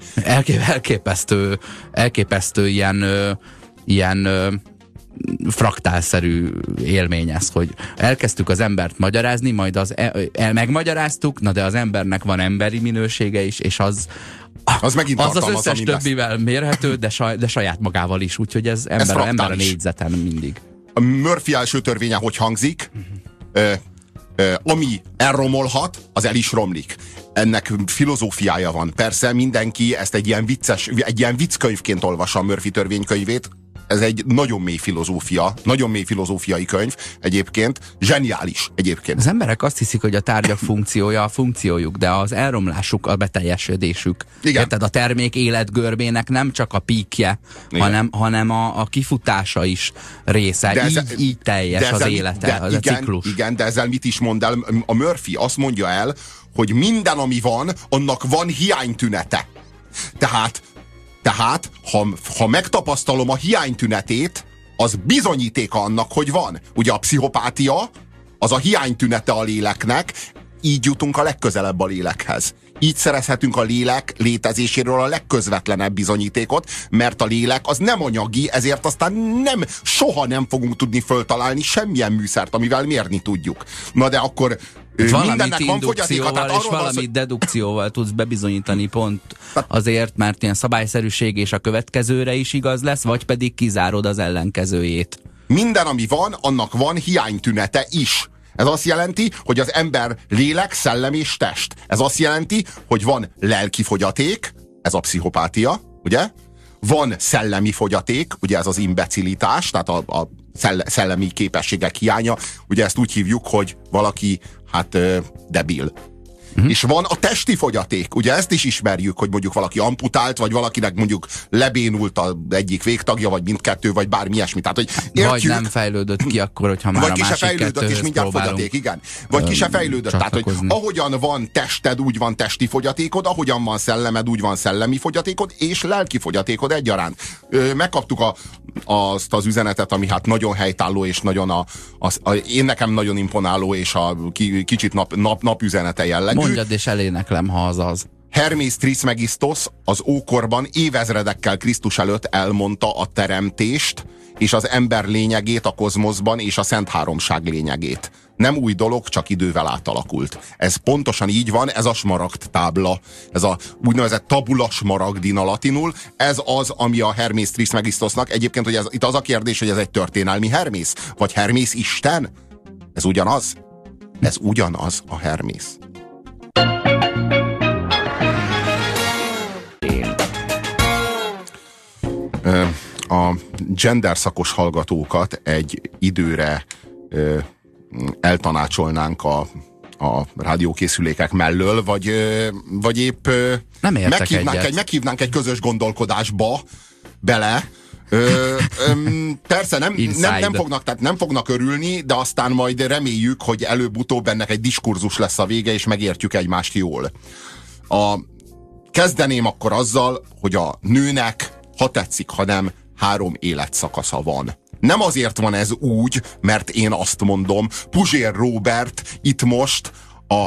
Elképesztő ilyen fraktálszerű élmény ez, hogy elkezdtük az embert magyarázni, majd megmagyaráztuk, na de az embernek van emberi minősége is, és az az összes többivel mérhető, de saját magával is, úgyhogy ez ember a négyzeten mindig. A Murphy első törvénye hogy hangzik? Ami elromolhat, az el is romlik. Ennek filozófiája van. Persze mindenki ezt egy ilyen vicckönyvként olvassa a Murphy törvénykönyvét. ez egy nagyon mély filozófia, nagyon mély filozófiai könyv egyébként, zseniális egyébként. Az emberek azt hiszik, hogy a tárgyak funkciója a funkciójuk, de az elromlásuk a beteljesedésük. Igen. Érted? A termék életgörbének nem csak a píkje, hanem a kifutása is része. Így teljes az élete, az a ciklus. Igen, de ezzel mit is mond el? A Murphy azt mondja el, hogy minden, ami van, annak van hiánytünete. Tehát ha megtapasztalom a hiánytünetét, az bizonyítéka annak, hogy van. Ugye a pszichopátia, az a hiánytünete a léleknek, így jutunk a legközelebb a lélekhez. Így szerezhetünk a lélek létezéséről a legközvetlenebb bizonyítékot, mert a lélek az nem anyagi, ezért aztán soha nem fogunk tudni föltalálni semmilyen műszert, amivel mérni tudjuk. Na de akkor mindennek van fogyatéka. És valamit dedukcióval tudsz bebizonyítani pont azért, mert ilyen szabályszerűség és a következőre is igaz lesz, vagy pedig kizárod az ellenkezőjét. Minden, ami van, annak van hiánytünete is. Ez azt jelenti, hogy az ember lélek, szellem és test. Ez azt jelenti, hogy van lelki fogyaték, ez a pszichopátia, ugye? Van szellemi fogyaték, ugye ez az imbecilitás, tehát a szellemi képességek hiánya. Ugye ezt úgy hívjuk, hogy valaki debil. És van a testi fogyaték, ugye ezt is ismerjük, hogy mondjuk valaki amputált, vagy valakinek mondjuk lebénult az egyik végtagja, vagy mindkettő, vagy bármi ilyesmi. Tehát, hogy értjük, vagy nem fejlődött ki akkor, hogyha már vagy a ki se másik fejlődött, és mindjárt fogyaték, igen. Vagy ki se fejlődött. Tehát, hogy ahogyan van tested, úgy van testi fogyatékod, ahogyan van szellemed, úgy van szellemi fogyatékod, és lelki fogyatékod egyaránt. Megkaptuk azt az üzenetet, ami hát nagyon helytálló, és nagyon én nekem nagyon imponáló, és a kicsit napüzenete jellegű. Mondjad, és eléneklem, ha az. Hermész Trismegistos az ókorban évezredekkel Krisztus előtt elmondta a teremtést, és az ember lényegét a kozmoszban, és a Szent Háromság lényegét. Nem új dolog, csak idővel átalakult. Ez pontosan így van, ez a smaragd tábla, ez a úgynevezett tabula smaragdina latinul, ez az, ami a Hermész Trismegistosnak, egyébként, hogy itt az a kérdés, hogy ez egy történelmi Hermész, vagy Hermész Isten? Ez ugyanaz? Ez ugyanaz a Hermész. A gender szakos hallgatókat egy időre eltanácsolnánk a rádiókészülékek mellől, vagy épp meghívnánk egy közös gondolkodásba bele. Persze nem fognak örülni, de aztán majd reméljük, hogy előbb-utóbb ennek egy diskurzus lesz a vége, és megértjük egymást jól. Kezdeném akkor azzal, hogy a nőnek, ha tetszik, ha nem, 3 életszakasza van. Nem azért van ez úgy, mert én azt mondom, Puzsér Róbert itt most a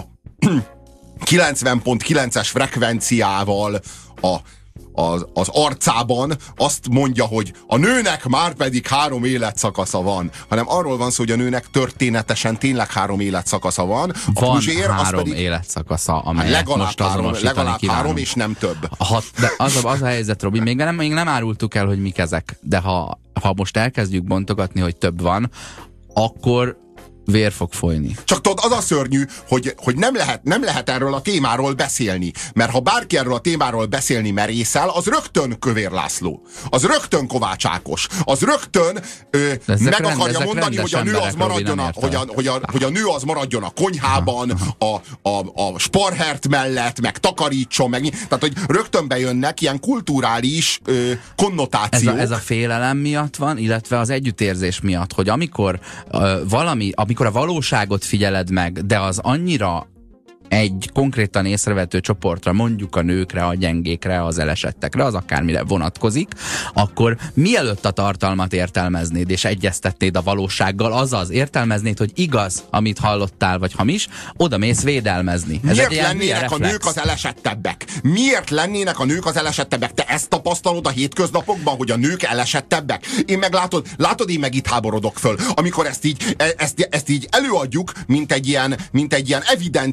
90.9-es frekvenciával az arcában azt mondja, hogy a nőnek már pedig 3 életszakasza van, hanem arról van szó, hogy a nőnek történetesen tényleg 3 életszakasza van. Van Puzsér, 3 életszakasza, amelyet legalább 3 és nem több. De az a helyzet, Robi, még nem árultuk el, hogy mik ezek, de ha most elkezdjük bontogatni, hogy több van, akkor vér fog folyni. Csak tudod, az a szörnyű, hogy nem lehet erről a témáról beszélni. Mert ha bárki erről a témáról beszélni merészel, az rögtön Kövér László. Az rögtön Kovács Ákos. Az rögtön meg akarja mondani, hogy a nő az maradjon hogy a nő az maradjon a konyhában, a sparhert mellett, meg takarítson, meg. Tehát, hogy rögtön bejönnek ilyen kulturális konnotációk. Ez a félelem miatt van, illetve az együttérzés miatt, hogy amikor amikor a valóságot figyeled meg, de az annyira egy konkrétan észrevehető csoportra, mondjuk a nőkre, a gyengékre, az elesettekre, az akármire vonatkozik, akkor mielőtt a tartalmat értelmeznéd és egyeztetnéd a valósággal, azaz értelmeznéd, hogy igaz, amit hallottál, vagy hamis, oda mész védelmezni. Miért lennének a nők az elesettebbek? Miért lennének a nők az elesettebbek? Te ezt tapasztalod a hétköznapokban, hogy a nők elesettebbek? Én meg látod, én meg itt háborodok föl. Amikor ezt így előadjuk, mint egy ilyen evidenciát,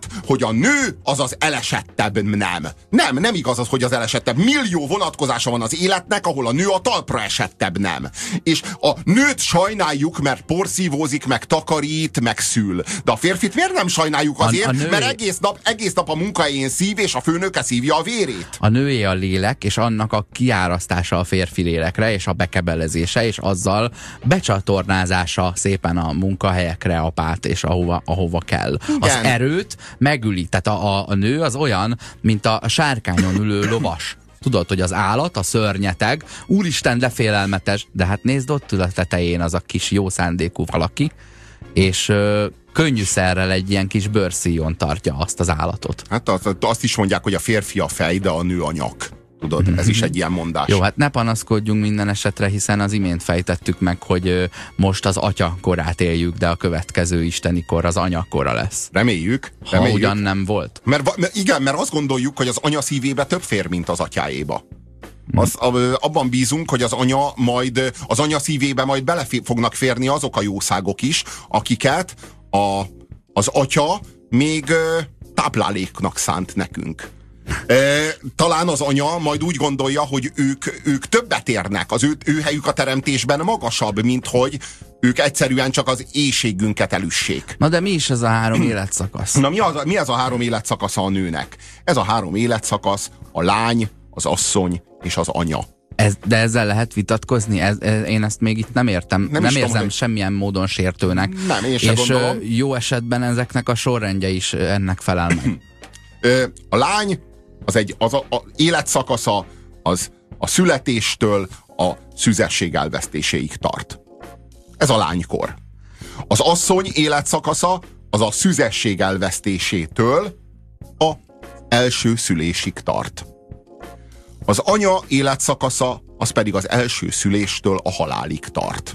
hogy a nő az az elesettebb nem igaz az, hogy az elesettebb. Millió vonatkozása van az életnek, ahol a nő a talpra esettebb nem. És a nőt sajnáljuk, mert porszívózik, meg takarít, meg szül. De a férfit miért nem sajnáljuk azért? Mert egész nap a munkahelyén szív, és a főnöke szívja a vérét. A nőé a lélek, és annak a kiárasztása a férfi lélekre, és a bekebelezése, és azzal becsatornázása szépen a munkahelyekre, apát, és ahova kell. Igen. Az erőt megüli. Tehát a nő az olyan, mint a sárkányon ülő lovas. Tudod, hogy az állat, a szörnyeteg, úristen, de félelmetes, de hát nézd, ott ül a tetején az a kis jó szándékú valaki, és könnyűszerrel egy ilyen kis bőrszíjon tartja azt az állatot. Hát azt is mondják, hogy a férfi a fej, de a nő a nyak. Tudod, ez is egy ilyen mondás. Jó, hát ne panaszkodjunk minden esetre, hiszen az imént fejtettük meg, hogy most az atya korát éljük, de a következő isteni kor az anya kora lesz. Reméljük. Ha ugyan nem volt. Mert azt gondoljuk, hogy az anya szívébe több fér, mint az atyáéba. Abban bízunk, hogy az anya szívébe majd bele fognak férni azok a jószágok is, akiket az atya még tápláléknak szánt nekünk. Talán az anya majd úgy gondolja, hogy ők többet érnek, az ő helyük a teremtésben magasabb, mint hogy ők egyszerűen csak az éhségünket elüssék. Na de mi is ez a 3 életszakasz? Na mi ez a 3 életszakasza a nőnek? Ez a 3 életszakasz a lány, az asszony és az anya. De ezzel lehet vitatkozni? Én ezt még itt nem értem. Nem érzem hogy semmilyen módon sértőnek. Nem, én sem gondolom. Jó esetben ezeknek a sorrendje is ennek felel meg. A lány az életszakasza az a születéstől a szüzesség elvesztéséig tart. Ez a lánykor. Az asszony életszakasza az a szüzesség elvesztésétől a első szülésig tart. Az anya életszakasza az pedig az első szüléstől a halálig tart.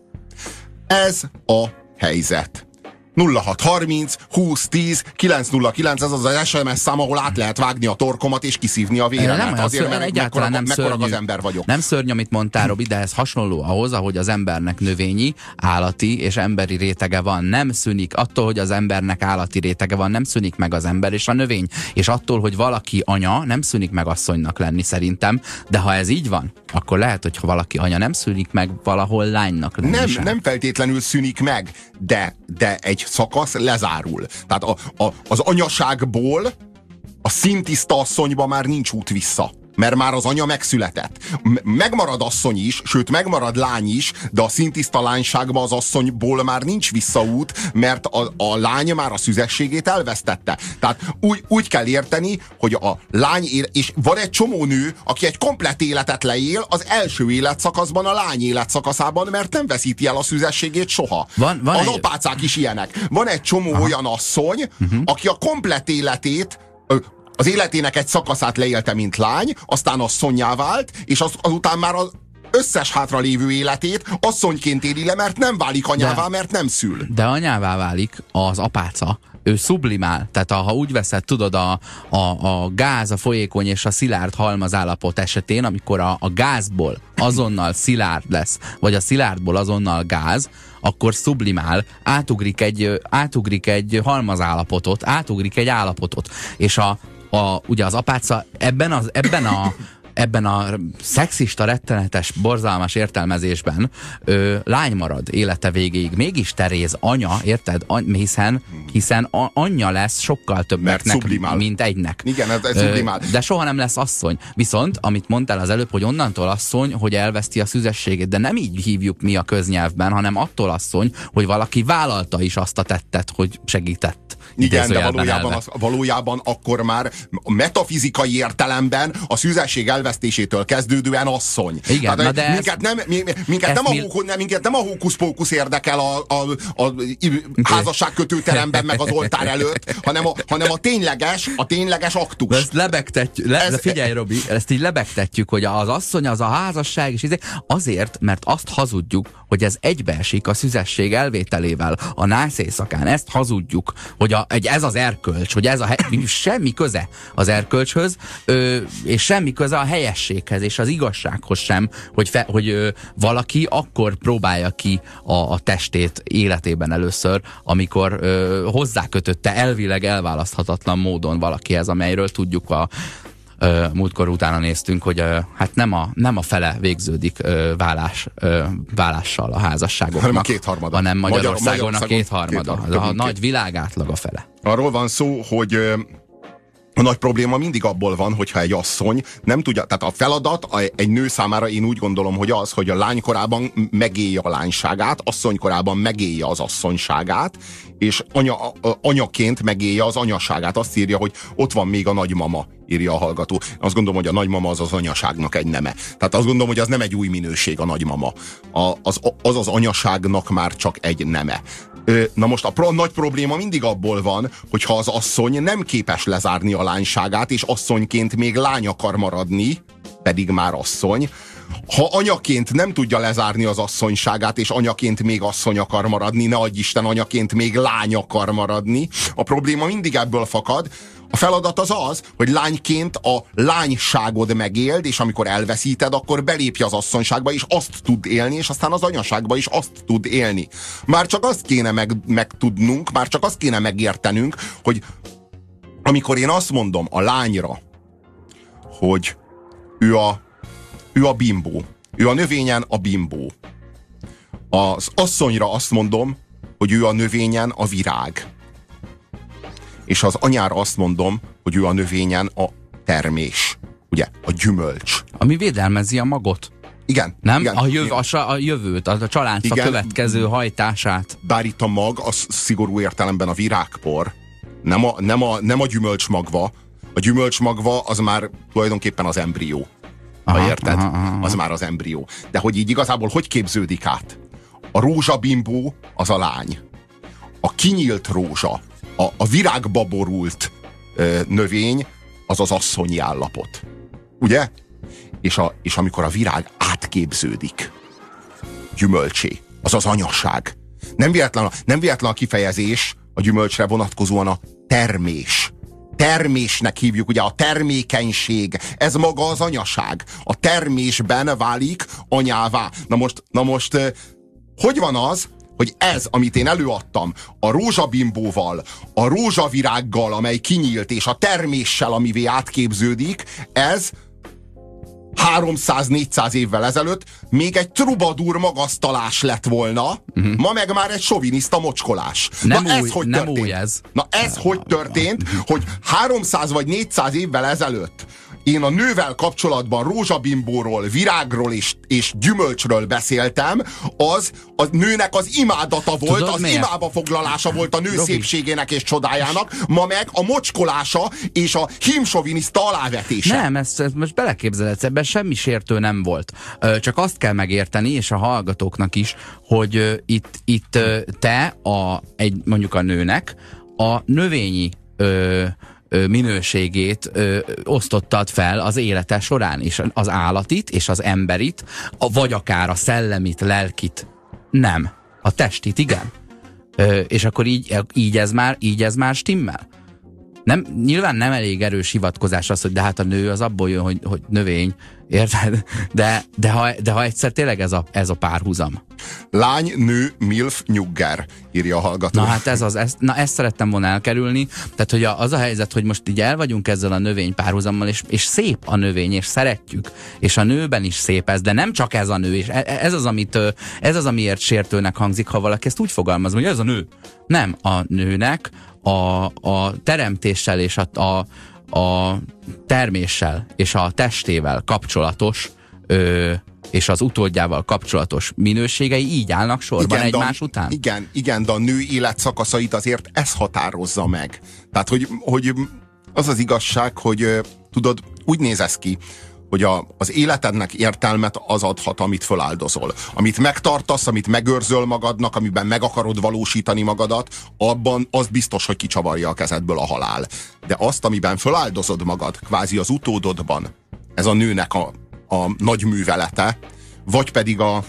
Ez a helyzet. 0630 20 10 909, ez az SMS szám, ahol át lehet vágni a torkomat és kiszívni a véremet. Azért, mert egyáltalán nem szörnyű, az ember vagyok. Nem szörnyű, amit mondtál, Robi, de ez hasonló ahhoz, ahogy az embernek növényi, állati és emberi rétege van. Nem szűnik attól, hogy az embernek állati rétege van, nem szűnik meg az ember és a növény. És attól, hogy valaki anya, nem szűnik meg asszonynak lenni szerintem. De ha ez így van, akkor lehet, hogy ha valaki anya, nem szűnik meg valahol lánynak lenni. Nem feltétlenül szűnik meg, de egy szakasz lezárul. Tehát az anyaságból a szintiszta asszonyba már nincs út vissza. Mert már az anya megszületett. Megmarad asszony is, sőt megmarad lány is, de a szintiszta lányságba az asszonyból már nincs visszaút, mert a lány már a szüzességét elvesztette. Tehát úgy kell érteni, hogy a lány és van egy csomó nő, aki egy komplett életet leél az első életszakaszban, a lány életszakaszában, mert nem veszíti el a szüzességét soha. Van az apácák is ilyenek. Van egy csomó olyan asszony, aki a komplett életét, az életének egy szakaszát leélte, mint lány, aztán asszonnyá vált, és azután már az összes hátralévő életét asszonyként éli le, mert nem válik anyává, mert nem szül. De anyává válik az apáca. Ő sublimál. Tehát ha úgy veszed, tudod, a gáz, a folyékony és a szilárd halmazállapot esetén, amikor a gázból azonnal szilárd lesz, vagy a szilárdból azonnal gáz, akkor sublimál, átugrik egy halmazállapotot, átugrik egy állapotot. És ugye az apáca ebben a szexista, rettenetes, borzalmas értelmezésben lány marad élete végéig. Mégis Teréz anya, érted? Hiszen anyja lesz sokkal többeknek, mint egynek. Igen, ez sublimál. De soha nem lesz asszony. Viszont, amit mondtál az előbb, hogy onnantól asszony, hogy elveszti a szüzességét, de nem így hívjuk mi a köznyelvben, hanem attól asszony, hogy valaki vállalta is azt a tettet, hogy segített. Igen, de valójában akkor már metafizikai értelemben a szüzesség elvesztésétől kezdődően asszony. Igen, tehát, minket nem a hókusz-pókusz érdekel a házasságkötőteremben meg az oltár előtt, hanem a tényleges aktus. Ezt lebegtetjük, figyelj Robi, ezt így lebegtetjük, hogy az asszony az a házasság, és azért, mert azt hazudjuk, hogy ez egybeesik a szüzesség elvételével a nász éjszakán. Ezt hazudjuk, hogy ez az erkölcs, hogy ez semmi köze az erkölcshöz, és semmi köze a helyességhez és az igazsághoz sem, hogy valaki akkor próbálja ki a testét életében először, amikor hozzákötötte elvileg elválaszthatatlan módon valakihez, amelyről tudjuk múltkor utána néztünk, hogy hát nem a fele végződik válással a házasságoknak, hanem a kétharmada. hanem Magyarországon a kétharmada. A nagy világ átlag a fele. Arról van szó, hogy a nagy probléma mindig abból van, hogyha egy asszony nem tudja, tehát a feladat egy nő számára én úgy gondolom, hogy az, hogy a lánykorában megélje a lányságát, asszonykorában megélje az asszonyságát, és anyaként megélje az anyaságát. Azt írja, hogy ott van még a nagymama, írja a hallgató. Azt gondolom, hogy a nagymama az anyaságnak egy neme. Tehát azt gondolom, hogy az nem egy új minőség a nagymama. Az anyaságnak már csak egy neme. Na most a nagy probléma mindig abból van, hogyha az asszony nem képes lezárni a lányságát, és asszonyként még lány akar maradni, pedig már asszony. Ha anyaként nem tudja lezárni az asszonyságát, és anyaként még asszony akar maradni, ne adj Isten, anyaként még lány akar maradni, a probléma mindig ebből fakad. A feladat az, hogy lányként a lányságod megéld, és amikor elveszíted, akkor belépj az asszonyságba, és azt tud élni, és aztán az anyaságba is azt tud élni. Már csak azt kéne megtudnunk, már csak azt kéne megértenünk, hogy amikor én azt mondom a lányra, hogy ő a bimbó, ő a növényen a bimbó. Az asszonyra azt mondom, hogy ő a növényen a virág. És az anyára azt mondom, hogy ő a növényen a termés. Ugye? A gyümölcs. Ami védelmezi a magot. Igen. Nem? Igen. A jövőt, a családfa következő hajtását. Bár itt a mag, az szigorú értelemben a virágpor. Nem a gyümölcsmagva. A gyümölcsmagva az már tulajdonképpen az embrió. Ha érted? Az már az embrió. De hogy így igazából hogy képződik át? A rózsabimbó az a lány. A kinyílt rózsa, a virágba borult növény az az asszonyi állapot. Ugye? És amikor a virág átképződik gyümölcsé, az az anyaság. Nem véletlen a kifejezés a gyümölcsre vonatkozóan a termés. Termésnek hívjuk, ugye a termékenység. Ez maga az anyaság. A termésben válik anyává. Na most hogy van az, hogy ez, amit én előadtam, a rózsabimbóval, a rózsavirággal, amely kinyílt, és a terméssel, amivé átképződik, ez 300-400 évvel ezelőtt még egy trubadur magasztalás lett volna, ma meg már egy soviniszta mocskolás. Nem új ez. Na ez hogy történt, hogy 300 vagy 400 évvel ezelőtt én a nővel kapcsolatban rózsabimbóról, virágról és gyümölcsről beszéltem, az a nőnek az imádata volt, tudod, az miért? Imába foglalása volt a nő Robi szépségének és csodájának, ma meg a mocskolása és a hímsoviniszta alávetése. Nem, ezt most beleképzeled, ebben semmi sértő nem volt. Csak azt kell megérteni, és a hallgatóknak is, hogy itt te mondjuk a nőnek a növényi minőségét osztottad fel az élete során, és az állatit, és az emberit, vagy akár a szellemit, lelkit nem. A testit, igen. És akkor így ez már stimmel. Nyilván nem elég erős hivatkozás az, hogy de hát a nő az abból jön, hogy növény, érted? De ha egyszer tényleg ez a párhuzam. Lány, nő, milf, nyugger, írja a hallgató. Na hát ezt szerettem volna elkerülni. Tehát, hogy az a helyzet, hogy most így el vagyunk ezzel a növény párhuzammal, és szép a növény, és szeretjük. És a nőben is szép ez, de nem csak ez a nő, és ez az, amiért sértőnek hangzik, ha valaki ezt úgy fogalmaz, hogy ez a nő. Nem, a nőnek a teremtéssel és a terméssel és a testével kapcsolatos és az utódjával kapcsolatos minőségei így állnak sorban egymás után. Igen, de a nő életszakaszait azért ez határozza meg. Tehát, hogy az az igazság, hogy tudod, úgy néz ez ki, hogy az életednek értelmet az adhat, amit föláldozol. Amit megtartasz, amit megőrzöl magadnak, amiben meg akarod valósítani magadat, abban az biztos, hogy kicsavarja a kezedből a halál. De azt, amiben föláldozod magad, kvázi az utódodban, ez a nőnek a nagy művelete, vagy pedig a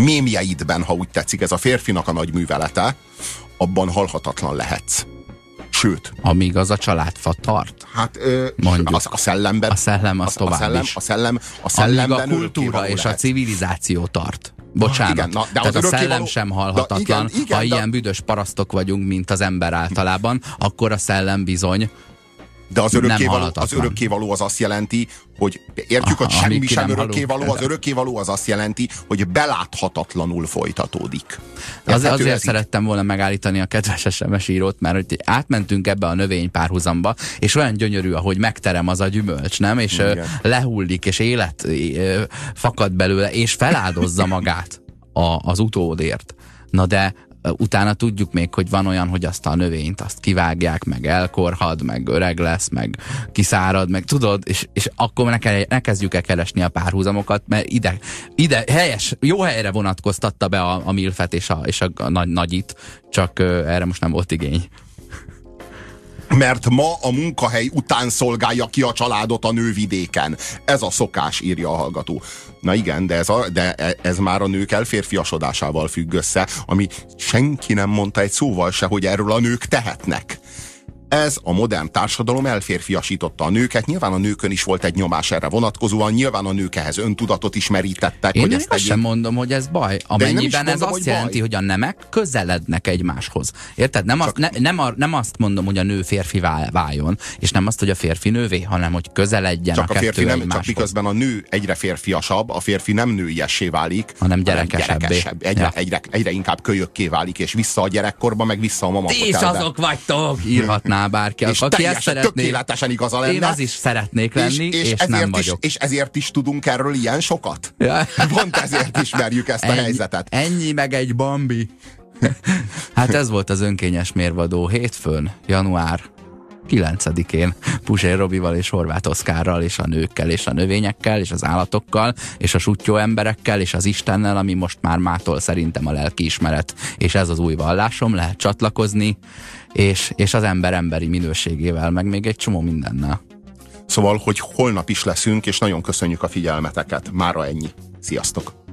mémjeidben, ha úgy tetszik, ez a férfinak a nagy művelete, abban halhatatlan lehetsz. Sőt. Amíg az a családfa tart. Hát mondjuk. A szellemben. A szellem az tovább is. A szellemben amíg a kultúra és a civilizáció tart. Bocsánat. Igen, de tehát a szellem sem halhatatlan. Ha ilyen büdös parasztok vagyunk, mint az ember általában, akkor a szellem bizony. De az örökkévaló az azt jelenti, hogy értjük, hogy semmi sem örökkévaló, az örökkévaló az azt jelenti, hogy beláthatatlanul folytatódik. Azért szerettem volna megállítani a kedves SMS írót, mert hogy átmentünk ebbe a növény párhuzamba, és olyan gyönyörű, ahogy megterem az a gyümölcs, nem? És lehullik, és élet fakad belőle, és feláldozza magát az utódért. Na de utána tudjuk még, hogy van olyan, hogy azt a növényt azt kivágják, meg elkorhad, meg öreg lesz, meg kiszárad, meg tudod, és akkor ne kezdjük el keresni a párhuzamokat, mert ide jó helyre vonatkoztatta be a milfet és a nagyit, csak erre most nem volt igény. Mert ma a munkahely után szolgálja ki a családot a nő vidéken. Ez a szokás, írja a hallgató. Na igen, de ez már a nők elférfiasodásával függ össze, ami senki nem mondta egy szóval se, hogy erről a nők tehetnek. Ez a modern társadalom elférfiasította a nőket, nyilván a nőkön is volt egy nyomás erre vonatkozóan, nyilván a nők ehhez öntudatot is merítettek. Én azt sem mondom, hogy ez baj, amennyiben ez azt jelenti, hogy a nemek közelednek egymáshoz. Érted? Nem azt mondom, hogy a nő férfi váljon, és nem azt, hogy a férfi nővé, hanem hogy közeledjen csak a kettő egymáshoz. Csak miközben a nő egyre férfiasabb, a férfi nem nőiessé válik, hanem gyerekesebbé. Egyre inkább kölyökké válik, és vissza a gyerekkorba, meg vissza a mama fotelbe. És azok vagytok! Írhatná bárki, és aki ezt szeretné, tökéletesen igaza lenne. Én az is szeretnék lenni, és nem vagyok. És ezért is tudunk erről ilyen sokat? Ja. Pont ezért ismerjük ezt a helyzetet. Ennyi meg egy Bambi. Hát ez volt az önkényes mérvadó hétfőn, január 9-én Puzsér Robival és Horváth Oszkárral, és a nőkkel, és a növényekkel, és az állatokkal, és a suttyó emberekkel, és az Istennel, ami most már mától szerintem a lelkiismeret, és ez az új vallásom, lehet csatlakozni, és az ember emberi minőségével, meg még egy csomó mindennel. Szóval, hogy holnap is leszünk, és nagyon köszönjük a figyelmeteket. Mára ennyi. Sziasztok!